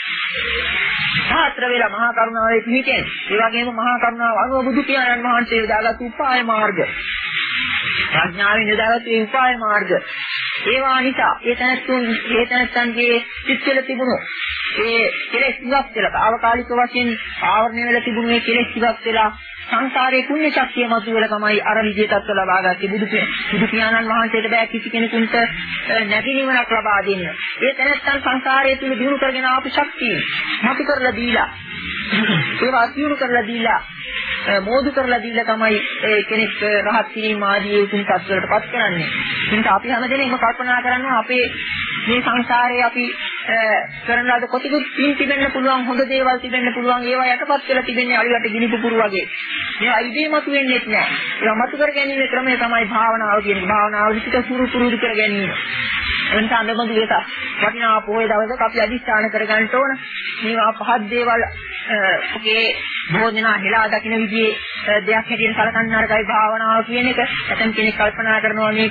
සාත්‍ර වේලා මහා කරුණාවේ පිහිටෙන් ඒ වගේම මහා කරුණාව අනුව බුදු පියාණන් වහන්සේ දාගත් උපාය මාර්ග ප්‍රඥාවෙන් දාගත් ඒ උපාය මාර්ග ඒවා නිසා ඒ තනතුන් ඒ තනත්න්ගේ සිත්වල තිබුණු ඒ කෙලෙස් ඉවත් වෙලා తాවකාලික වශයෙන් ආවරණය වෙලා තිබුණු ඒ කෙලෙස් ඉවත් වෙලා සංසාරයේ පුණ්‍ය ශක්තිය මතුවලා තමයි අර විජේ තත්ත්ව ලබා ගත්තේ බුදු බුදු පියාණන් වහන්සේට බෑ කිසි කෙනෙකුට නැති නිවනක් ලබා දෙන්න. ඒ තැනත්තන් සංසාරයේ තුල දිනු කරගෙන ආපු ශක්තිය මතු කරලා දීලා ඒවා අතියුණු කරලා දීලා මෝදු කරලා දීලා තමයි කෙනෙක් රහත් කිරීම ආදී උතුම් තත්ත්වයකටපත් කරන්නේ. එතකොට අපි හැමදෙනෙක්ම කල්පනා කරනවා අපේ මේ සංසාරයේ අපි කරන ලද කොටිකුත් පින් තිබෙන්න පුළුවන් හොඳ දේවල් තිබෙන්න පුළුවන් ඒවා යටපත් වෙලා තිබෙන්නේ අලියට ගිනි පුපුරු වගේ. මේවා ඉබේ මතු වෙන්නේ නැහැ. ඒවා මතු කර ගැනීමේ ක්‍රමය තමයි භාවනාව කියන්නේ. භාවනාව විසිට සුරු පුරුදු කර ගැනීම. එනිසා අඳබඳු වේත වටිනා පොයේ දවසක අපි අදිස්ථාන කරගන්න ඕන. මේවා පහත් දේවල් ඔකේ භෝජනා හෙලා දකින්න විදිහේ දෙයක් හැටියට සලකන්න අරගයි භාවනාව කියන එක. ඇතම් කෙනෙක් කල්පනා කරනවා මේක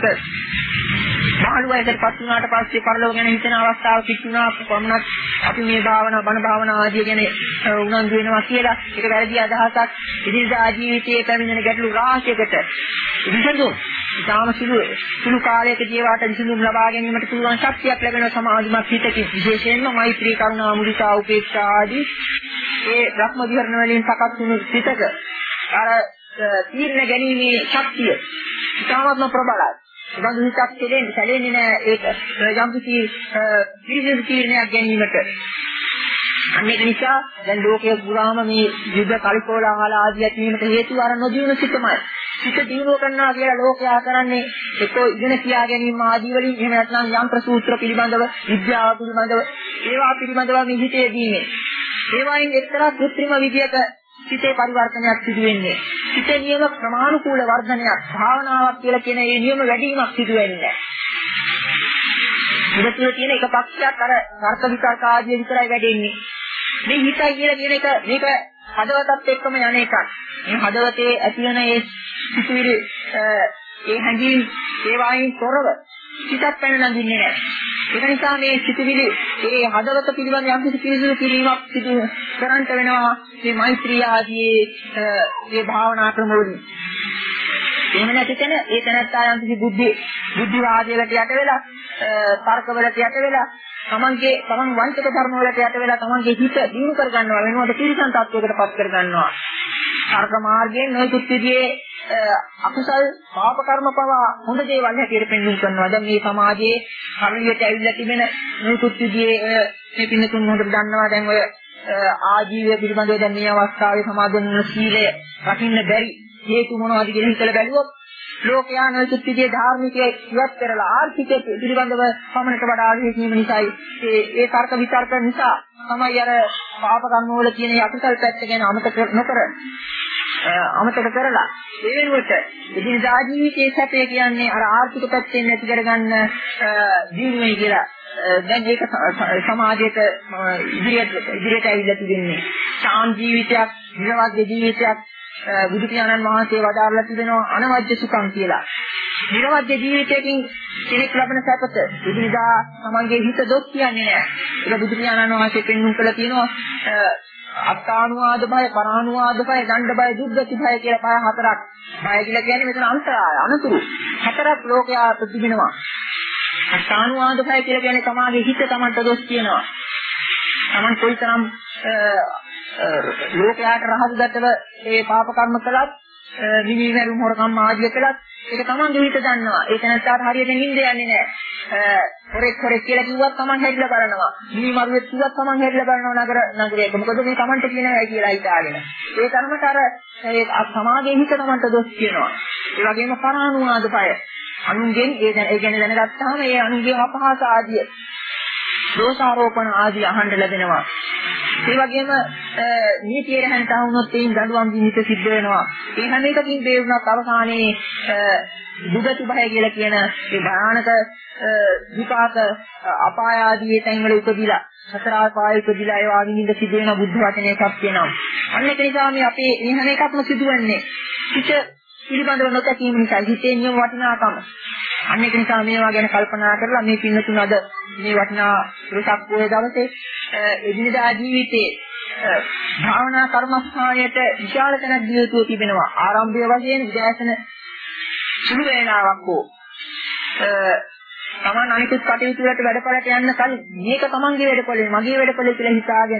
මහලු වයසටපත් වුණාට පස්සේ පරලෝක ගැන හිතන අවස්ථාවක් තිබුණා පමණක් අපි මේ භාවනා බණ භාවනා ආදී ගැන උනන්දු වෙනවා කියලා. ඒක වැරදි අදහසක්. ඉදිරියදා ජීවිතයේ පැමිණෙන ගැටලු රාශියකට විසඳුම් ඉතාම සුළු සුළු කාලයක ජීවිත විසඳුම් ලබා ගැනීමට පුළුවන් ශක්තියක් ලැබෙන සමාධිමත් හිතකින් විශේෂයෙන්ම මෛත්‍රී කරුණා මුදිතා උපේක්ෂා ආදී ඒ බ්‍රහ්ම විහරණ වලින් සකස් වුණු සිතක අර තීරණ ගැනීමේ ශක්තිය ඉතාමත්ම ප්‍රබලයි. බඳු හිතක් දෙන්නේ සැලෙන්නේ නැහැ ඒක යම් කිසි පිළිසිදු තීරණයක් ගැනීමට. අන්න ඒක නිසා දැන් ලෝකයේ පුරාම මේ යුද්ධ කල්පෝලාහල ආදී ඇතිවීමට හේතුව අර නොදියුණු සිතමයි. සිත දියුණුව කරනවා කියලා ලෝකයා කරන්නේ ඒකෝ ඉගෙන කියා ගැනීම ආදී වලින් එහෙම නැත්නම් යන්ත්‍ර සූත්‍ර පිළිබඳව විද්‍යාව පිළිබඳව ඒවා පිළිබඳව මේ හිතේ දීන්නේ. ඒවායින් එක්තරා කෘත්‍රිම විදියක සිතේ පරිවර්තනයක් සිදු වෙන්නේ. සිතේ නියම ප්‍රමාණිකූල වර්ධනයක් භාවනාවක් කියලා කියන ඒ නියම වැඩිවීමක් සිදු වෙන්නේ නැහැ. ඉතින් තියෙන එක පක්ෂයක් අර තර්ක විතර්ක ආදී විතරයි වැඩෙන්නේ. මේ හිතයි කියලා කියන එක මේක හදවතත් එක්කම යන එකක්. මේ හදවතේ ඇති වෙන ඒ සිතුවිලි ඒ හැඟීම් ඒවායින් තොරව සිතක් පැන නගින්නේ නැහැ. ඒක නිසා මේ සිතුවිලි ඒ හදවත පිළිබඳ යම් කිසි පිළිසුදු කිරීමක් සිදු කරන්ට වෙනවා මේ මෛත්‍රී ආදී මේ භාවනා ක්‍රමවලින්. එහෙම නැති තැන ඒ තැනත්තා යම් කිසි බුද්ධි බුද්ධිවාදයකට යට වෙලා තර්කවලට යට වෙලා තමන්ගේ තමන් වංචක ධර්ම වලට යට වෙලා තමන්ගේ හිත දියුණු කර ගන්නවා වෙනවද තිරසන් තත්වයකටපත් කර ගන්නවා. තර්ක මාර්ගයෙන් නොයෙකුත් විදිහේ අකුසල් පාප කර්ම පවා හොඳ දේවල් හැටියට පෙන්වන්න කරනවා. දැන් මේ සමාජයේ හරියට ඇවිල්ලා තිබෙන නිකුත් විදිහේ මේ පින්නතුන් හොඳට දන්නවා. දැන් ඔය ආජීවය පිළිබඳව දැන් මේ අවස්ථාවේ සමාජයෙන් වන සීලය රකින්න බැරි හේතු මොනවද කියලා හිතලා බැලුවොත් ලෝකයා නිකුත් විදිහේ ධාර්මිකයේ ඉවත් කරලා ආර්ථික පිළිබඳව පමණට වඩා ආධිකීම නිසායි ඒ ඒ තර්ක විතර්ක නිසා තමයි අර පාප කර්ම වල කියන අකුසල් පැත්ත ගැන අමතක නොකර අමතක කරලා ඒ වෙනුවට එදිනදා ජීවිතයේ සැපය කියන්නේ අර ආර්ථික පැත්තෙන් නැති කරගන්න දිනුනේ කියලා. දැන් ඒක සමාජයට ඉදිරියට ඉදිරියට ඇවිල්ලා තිබෙන්නේ. සාම් ජීවිතයක්, නිර්වාද්‍ය ජීවිතයක් බුදු පියාණන් වහන්සේ වදාරලා තිබෙනවා අනවජ්‍ය සුඛං කියලා. නිර්වාද්‍ය ජීවිතයකින් කෙනෙක් ලබන සැපත එදිනදා තමන්ගේ හිත දොස් කියන්නේ නැහැ. ඒක බුදු පියාණන් වහන්සේ පෙන්වුම් කළා තියෙනවා අත්තානුවාද බය, පරානුවාද බය, දණ්ඩ බය, දුක්ගති බය කියලා බය හතරක්. බය කියලා කියන්නේ මෙතන අන්තරාය, අනතුරු. හතරක් ලෝකයා ප්‍රතිබිනවා. අත්තානුවාද බය කියලා කියන්නේ තමාගේ හිත තමන්ට දොස් කියනවා. තමන් කොයිතරම් ලෝකයාට රහසුගතව ඒ පාප කර්ම කළත්, විවිධ හොරකම් ආදිය කළත් ඒක තමන්ගේ හිත දන්නවා. ඒක නැත්නම් හරියට නිින්ද යන්නේ නැහැ. හොරෙක් හොරෙක් කියලා කිව්වත් තමන් හැදිලා බලනවා. නිවි මරුවෙක් කිව්වත් තමන් හැදිලා බලනවා නගර නගරයක. මොකද මේ තමන්ට කියනවා කියලා හිතාගෙන. ඒ තරමට අර ඒ සමාජයේ හිත තමන්ට දොස් කියනවා. ඒ වගේම පරානුවාද බය. අනුන්ගෙන් ඒ දැන ඒ ගැන දැනගත්තාම ඒ අනුන්ගේ අපහාස ආදිය, දෝෂාරෝපණ ආදිය අහන්න ලැබෙනවා. ඒ වගේම නීතියේ රැහැන්ට වුණොත් ඒන් දඬුවම් දීමිත සිද්ධ වෙනවා. ඒ හැම එකකින් බේරුණත් අවසානයේ දුගති බය කියලා කියන ඒ භයානක විපාක අපාය ආදී තැන්වල උපදිලා සතර ආපාය උපදිලා ඒ වගේ සිද්ධ වෙන බුද්ධ වචනයකක් වෙනවා. අන්න ඒක නිසා මේ අපේ මේ හැම එකක්ම සිදුවන්නේ පිට පිළිබඳව නොතකීම නිසා හිතෙන් යම් වටිනාකම. අන්න ඒක නිසා මේවා ගැන කල්පනා කරලා මේ පින්නතුන් අද මේ වටිනා රසක් පොයේ දවසේ එදිනදා ජීවිතේ භාවනා කර්මස්ථානයට විශාල තැනක් දිය යුතු තිබෙනවා. ආරම්භයේ වශයෙන් විදර්ශන සුළු වේලාවක් හෝ තමන් අනිකුත් කටයුතු වලට වැඩපළට යන්න කලින් මේක තමන්ගේ වැඩපළේ මගේ වැඩපළේ කියලා හිතාගෙන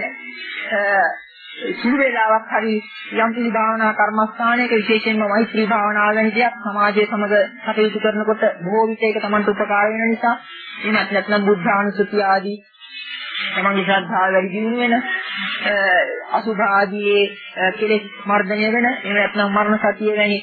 සුළු වේලාවක් හරි යම් කිසි භාවනා කර්මස්ථානයක විශේෂයෙන්ම මෛත්‍රී භාවනාව වැනි දෙයක් සමාජයේ සමග කටයුතු කරනකොට බොහෝ විට ඒක තමන්ට උපකාර වෙන නිසා එනත් නැත්නම් බුද්ධානුස්සතිය ආදී තමන්ගේ ශ්‍රද්ධාව වැඩි දියුණු වෙන අසුභ ආදී කෙලෙස් මර්ධනය වෙන එහෙම නැත්නම් මරණ සතිය වැනි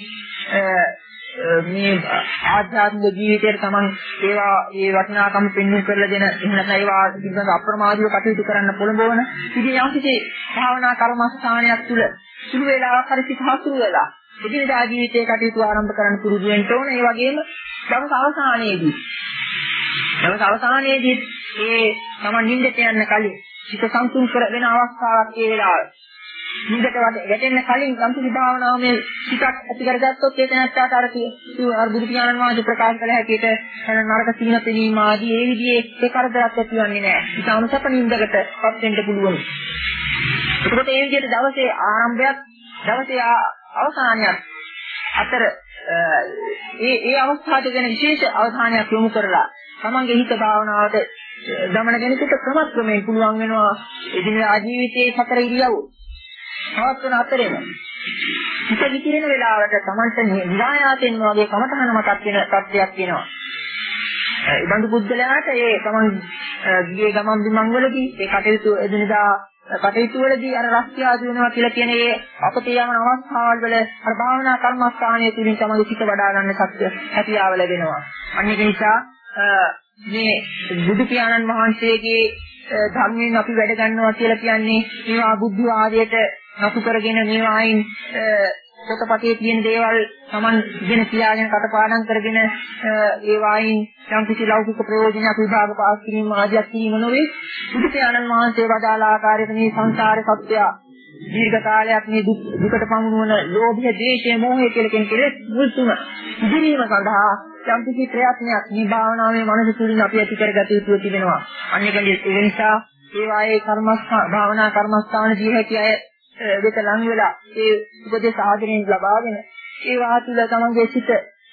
මේ ආධ්‍යාත්මික ජීවිතයට තමන් ඒවා ඒ වටිනාකම් පෙන්වු කරලා දෙන එහෙම නැත්නම් ඒවා පිළිබඳ අප්‍රමාදීව කටයුතු කරන්න පොළඹවන ඉතින් යම්කිසි භාවනා කර්මස්ථානයක් තුළ සුළු වේලාවක් හරි සිත හසුරු වෙලා එදිනදා ජීවිතයේ කටයුතු ආරම්භ කරන්න පුරුදු වෙන්න ඕන. ඒ වගේම දවස් අවසානයේදී දවස් අවසානයේදී ඒ තමන් නිින්දට යන්න කලින් සිත සංසුන් කර වෙන අවස්ථාවක් ඒ වෙලාවේ නිදට වැටෙන්න කලින් සම්පූර්ණ භාවනාවම සිතක් ඇති කරගත්තොත් ඒක නැත්නම් අර අර බුදු පියාණන් වහන්සේ ප්‍රකාශ කළ හැටියට නරක සීන පෙනීම ආදී ඒ විදිහේ ඒ කරදරයක් ඇති වෙන්නේ නැහැ. ඉතාලම සප නිින්දකටපත් වෙන්න පුළුවන්. ඒකට ඒ විදිහට දවසේ ආරම්භයත් දවසේ අවසානයත් අතර ඒ ඒ අවස්ථාවට ගැන විශේෂ අවධානයක් යොමු කරලා තමන්ගේ හිත භාවනාවට දමන ගැනීමට ක්‍රමක්‍රමයෙන් පුළුවන් වෙනවා. එදිනෙදා ජීවිතයේ සතර ඉරියව් පවත්වන අතරේම හිත විකිරෙන වෙලාවට තමන්ට නිරායාසයෙන්ම වගේ කමතහන මතක් වෙන තත්ත්වයක් වෙනවා. ඒ බඳු බුද්ධලයාට ඒ තමන් ගියේ ගමන් බිමන් වලදී ඒ කටයුතු එදිනෙදා කටයුතු වලදී අර රස්තියාදු වෙනවා කියලා කියන ඒ අපතේ යන අවස්ථාවල් වල අර භාවනා කර්මස්ථානයේ තුලින් තමන්ගේ සිත වඩා ගන්න සත්‍ය හැකියාව ලැබෙනවා. අන්න ඒක නිසා මේ බුදු පියාණන් වහන්සේගේ ධර්මයෙන් අපි වැඩ ගන්නවා කියලා කියන්නේ මේවා බුද්ධ ආදයට නතු කරගෙන මේවායින් පොතපතේ තියෙන දේවල් Taman ඉගෙන කියාගෙන කටපාඩම් කරගෙන ඒවායින් යම් කිසි ලෞකික ප්‍රයෝජනයක් විභාග පාස් කිරීම ආදියක් කිරීම නොවේ. බුදු පියාණන් වහන්සේ වදාළ ආකාරයට මේ සංසාරේ සත්‍යය දීර්ඝ කාලයක් මේ දුකට පමුණුවන ලෝභය, ද්වේෂය, මෝහය කියලා කියන කෙලෙස් මුල් තුන ඉදිරීම සඳහා යම් කිසි ප්‍රයත්නයක් මේ භාවනාවේ මනස තුලින් අපි ඇති කරගත යුතු තිබෙනවා. අනිකගේ ඒ නිසා ඒ වායේ කර්මස්ථාන භාවනා කර්මස්ථාන දී හැකි අය දෙක ලං වෙලා ඒ උපදේශ ආදරයෙන් ලබාගෙන ඒ වාතුල තමන්ගේ සිත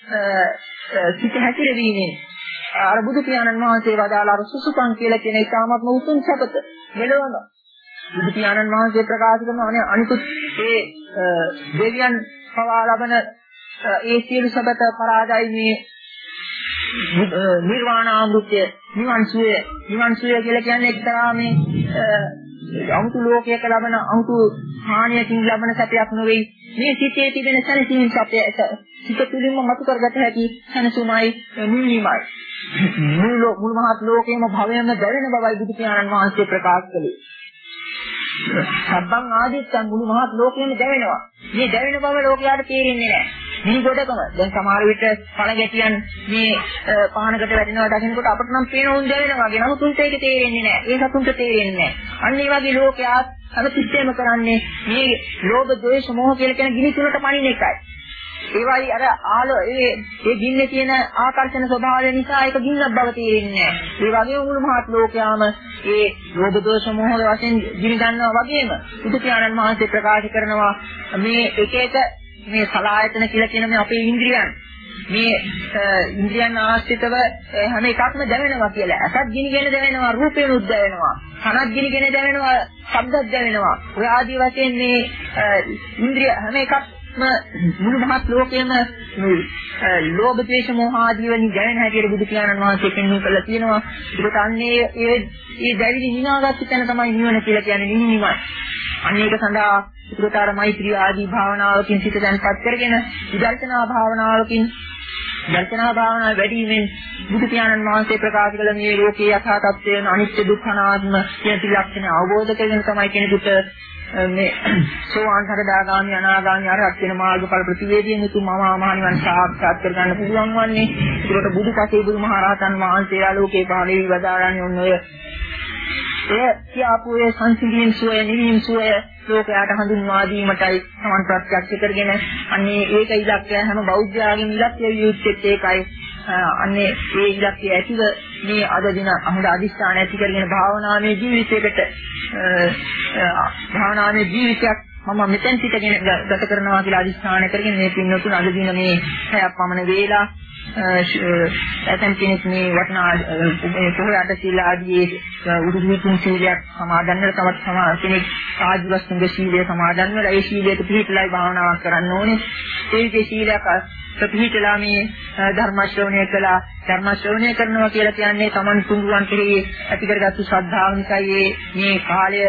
සිත හැතිරෙවීමෙන් අර බුදු පියාණන් වහන්සේ වදාළ අර සුසුකම් කියලා කියන ඉතාමත්ම උතුම් සපත මෙලොවම බුදු පියාණන් වහන්සේ ප්‍රකාශ කරන අනිකුත් ඒ දෙවියන් පවා ලබන ඒ සියලු සබත පරාජය මේ නිර්වාණ අමෘතය නිවන් සුවය නිවන් සුවය කියලා කියන්නේ එක්තරා මේ අමුතු ලෝකයක ලබන අමුතු හානියකින් ලබන සැපයක් නෙවෙයි. මේ සිතේ තිබෙන සැනසීම සැපය සිත තුළින්ම මතු කරගත හැකි සැනසුමයි නිවීමයි. මුළු මුළු මහත් ලෝකයේම භවයෙන්ම දැවෙන බවයි බුදු පියාණන් වහන්සේ ප්‍රකාශ කළේ. සබ්බං ආදිත්තං මුළු මහත් ලෝකයේම දැවෙනවා. මේ දැවෙන බව ලෝකයාට තේරෙන්නේ නැහැ. මේ ගොඩකම දැන් සමහර විට පණ ගැටියන් මේ පහනකට වැටෙනවා දකින්නකොට අපට නම් පේන උන් දැවෙනවා වගේ. නමුත් උන්ට ඒක තේරෙන්නේ නැහැ. ඒ සතුන්ට තේරෙන්නේ නැහැ. අන්න ඒ වගේ ලෝකයා අර සිස්ටම් කරන්නේ මේ ලෝභ, ද්වේෂ, මෝහ කියලා කියන ගිනි තුනට පණින එකයි. ඒ වගේ අර ආලෝ ඒ ඒ ගින්නේ තියෙන ආකර්ෂණ ස්වභාවය නිසා ඒක ගින්නක් බව තේරෙන්නේ නැහැ. ඒ වගේම මුළු මහත් ලෝකයාම ඒ ලෝභ, දෝෂ, මෝහ වශයෙන් ගිනි ගන්නවා වගේම බුදු පියාණන් වහන්සේ ප්‍රකාශ කරනවා මේ එක එක මේ සලායතන කියලා කියන මේ අපේ ඉන්ද්‍රියන් මේ ඉන්ද්‍රියන් ආශ්‍රිතව හැම එකක්ම දැවෙනවා කියලා. අසත් ගිනිගෙන දැවෙනවා, රූපේනුත් දැවෙනවා, කනත් ගිනිගෙන දැවෙනවා, ශබ්දත් දැවෙනවා. ඔය ආදී වශයෙන් මේ ඉන්ද්‍රිය හැම එකක්ම මුළු මහත් ලෝකයේම ලෝභ, ද්වේෂ, මෝහ ආදී වලින් දැවෙන හැටියට බුදු පියාණන් වහන්සේ පෙන්වු කළා තියෙනවා. ඒකට අන්නේ ඒ ඒ දැවිලි නිනාගත් තැන තමයි නිවන කියලා කියන්නේ නිවීමයි. අන්න ඒක සඳහා උත්තරතර මෛත්‍රී ආදී භාවනාවකින් සිත දැන්පත් කරගෙන විදර්ශනා භාවනාවකින් දර්ශනා භාවනාව වැඩිමෙන් බුදු පියාණන් වහන්සේ ප්‍රකාශ කළ මේ ලෝකයේ යථා තත්ත්වය අනිත්‍ය දුක්ඛ අනාත්ම කියන ත්‍රිලක්ෂණ අවබෝධ කරගෙන තමයි කෙනෙකුට මේ සෝවාන් සකදාගාමි අනාගාමි අරහත් වෙන මාර්ගඵල ප්‍රතිවේදීන් උතුම් මහා නිවන් සාක්ෂාත් කරගන්න පුළුවන් වන්නේ. ඒකට බුදුපසේ බුදුමහරහතන් වහන්සේලා ලෝකේ පහළ වී වදාරන්නේ ඔන්න ඔය ඒ කියාපුවේ සංසිඳීම් සුවය නිවීම සුවය ලෝකයට හඳුන්වා දීමටයි සමන් ප්‍රත්‍යක්ෂ කරගෙන අන්නේ ඒක ඉලක්කය හැම බෞද්ධයාගේම ඉලක්කය වියුච්චෙත් ඒකයි. අන්නේ ඒ ඉලක්කය ඇතිව මේ අද දින අහඳ අදිස්ථාන ඇති කරගෙන භාවනාමය ජීවිතයකට භාවනාමය ජීවිතයක් මම මෙතෙන් සිටගෙන ගත කරනවා කියලා අදිස්ථාන කරගෙන මේ පින්නතුන් අද දින මේ පැයක් පමණ වේලා ඇතන් කෙනෙක් මේ වටනා මේ පොහොයට සීලාදී උදුවිතුන් සීලයක් සමාදන් වෙලා තවත් සමා කෙනෙක් ආජීවස්තුංග සීලය සමාදන් වෙලා ඒ සීලයට පිළිපදලා භාවනාවක් කරන්න ඕනේ. ඒ විදිහේ සීලයක් ප්‍රතිහිතලා මේ ධර්ම ශ්‍රවණය කළා. ධර්ම ශ්‍රවණය කරනවා කියලා කියන්නේ Taman තුන්රුවන් කෙරෙහි ඇති කරගත්තු ශ්‍රද්ධාව නිසායි මේ කාලය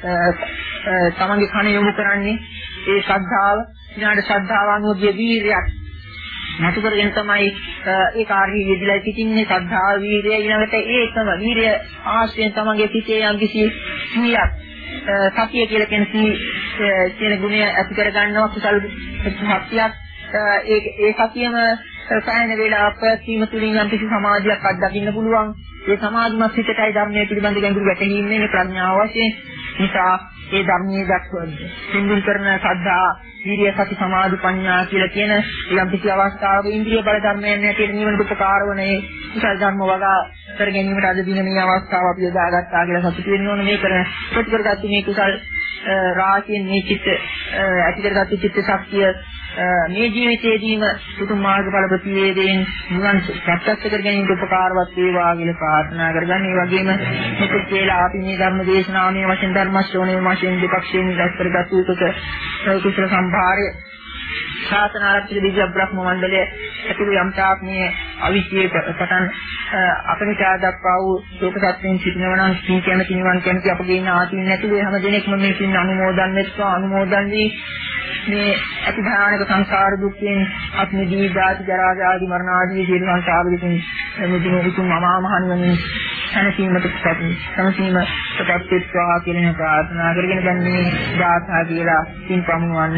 තමන්ගේ කන යොමු කරන්නේ. ඒ ශ්‍රද්ධාව ඊළඟට ශ්‍රද්ධාව අනුව වීර්යයක් නතු කරගෙන තමයි ඒ කාර්යය යෙදලා සිටින්නේ. ශ්‍රද්ධාව, වීර්යය ඊළඟට ඒකම වීර්ය ආශ්‍රයෙන් තමන්ගේ සිතේ යම් කිසි සිහියක් සතිය කියලා කියන කියන ගුණය ඇති කර ගන්නවා. කුසල ශක්තියක් ඒ ඒ සතියම සෑහෙන වේලාවක් පැවැත්වීම තුළින් යම් කිසි සමාධියක් අත්දකින්න පුළුවන්. ඒ සමාධිමත් සිතටයි ධර්මයේ පිළිබඳ ගැඹුරු වැටහීමේ මේ ප්‍රඥාව වශයෙන් නිසා ඒ ධර්මයේ දක්වන්නේ සිඳුන් කරන ශ්‍රද්ධා, වීර්ය, සති, සමාධි, ප්‍රඥා කියලා කියන යම් කිසි අවස්ථාවක ඉන්ද්‍රිය බල ධර්මයන් හැටියට නිවනට උපකාර වන ඒ කුසල ධර්ම වගා කර ගැනීමට අද දින මේ අවස්ථාව අපි යොදාගත්තා කියලා සතුටු වෙන්න ඕනේ. මේ කරන ප්‍රතිකරගත්තු මේ කුසල රාශියෙන් මේ චිත්ත ඇති කරගත්තු චිත්ත ශක්තිය මේ ජීවිතයේදීම උතුම් මාර්ගඵල ප්‍රතිවේදයෙන් නිවන් ප්‍රත්‍යක්ෂ කර ගැනීමට උපකාරවත් වේවා කියලා ප්‍රාර්ථනා කරගන්න. ඒ වගේම මෙතෙක් කියලා අපි මේ ධර්ම දේශනාමය වශයෙන් ධර්ම ශ්‍රවණය වශයෙන් දෙපක්ෂයෙන් ඉවත් කරගත්තු උසක කුසල සම්භාරය ශාසන ආරක්ෂක දිව්‍ය බ්‍රහ්ම මණ්ඩලය ඇතුළු යම් තාක් මේ අවිශ්වයේ පටන් අපමිතා දක්වා වූ ලෝක සත්‍යයෙන් සිටිනවා නම් කී කැමති නිවන් කැමති අපගේ ඉන්න ආසීන් නැතුළු හැම දෙනෙක්ම මේ සින්න අනුමෝදන් වෙත්වා අනුමෝදන් වී මේ අති භයානක සංසාර දුක්ඛෙන් අත්මි දීගාති ජරා ව්‍යාධි මරණ ආදී සියලු සංසාර දුකින් මුදින උතුම් අමා මහ නිවනින් සැනසීමට සැපී සැනසීමට පත්වෙත්වා කියන ප්‍රාර්ථනා කරගෙන දැන් මේ ගාථා කියලා පින් පමුණවන්න.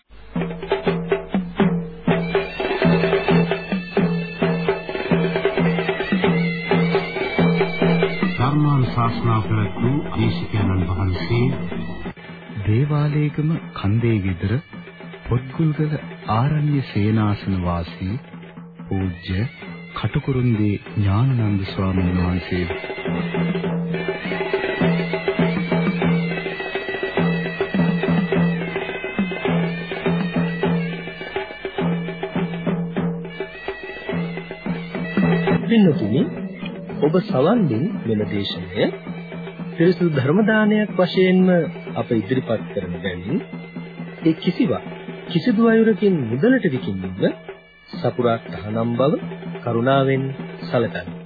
ධර්මානුශාසනා කරපු දේශකයන්න් වහන්සේ දේවාලේගම කන්දේ ගෙදර පොත්ගුල්ගල ආරණ්‍ය සේනාසන වාසී පූජ්‍ය කටුකුරුන්දී ඥානানন্দ ස්වාමීන් වහන්සේ. පින්නතුනි, ඔබ සවන් දෙන මෙම දේශනය පිරිසුදු ධර්ම දානයක් වශයෙන්ම අප ඉදිරිපත් කරන බැවින් ඒ කිසිවක් කිසිදු අයුරකින් මුදලට විකිණීම සපුරා තහනම් බව කරුණාවෙන් සැලකන්න.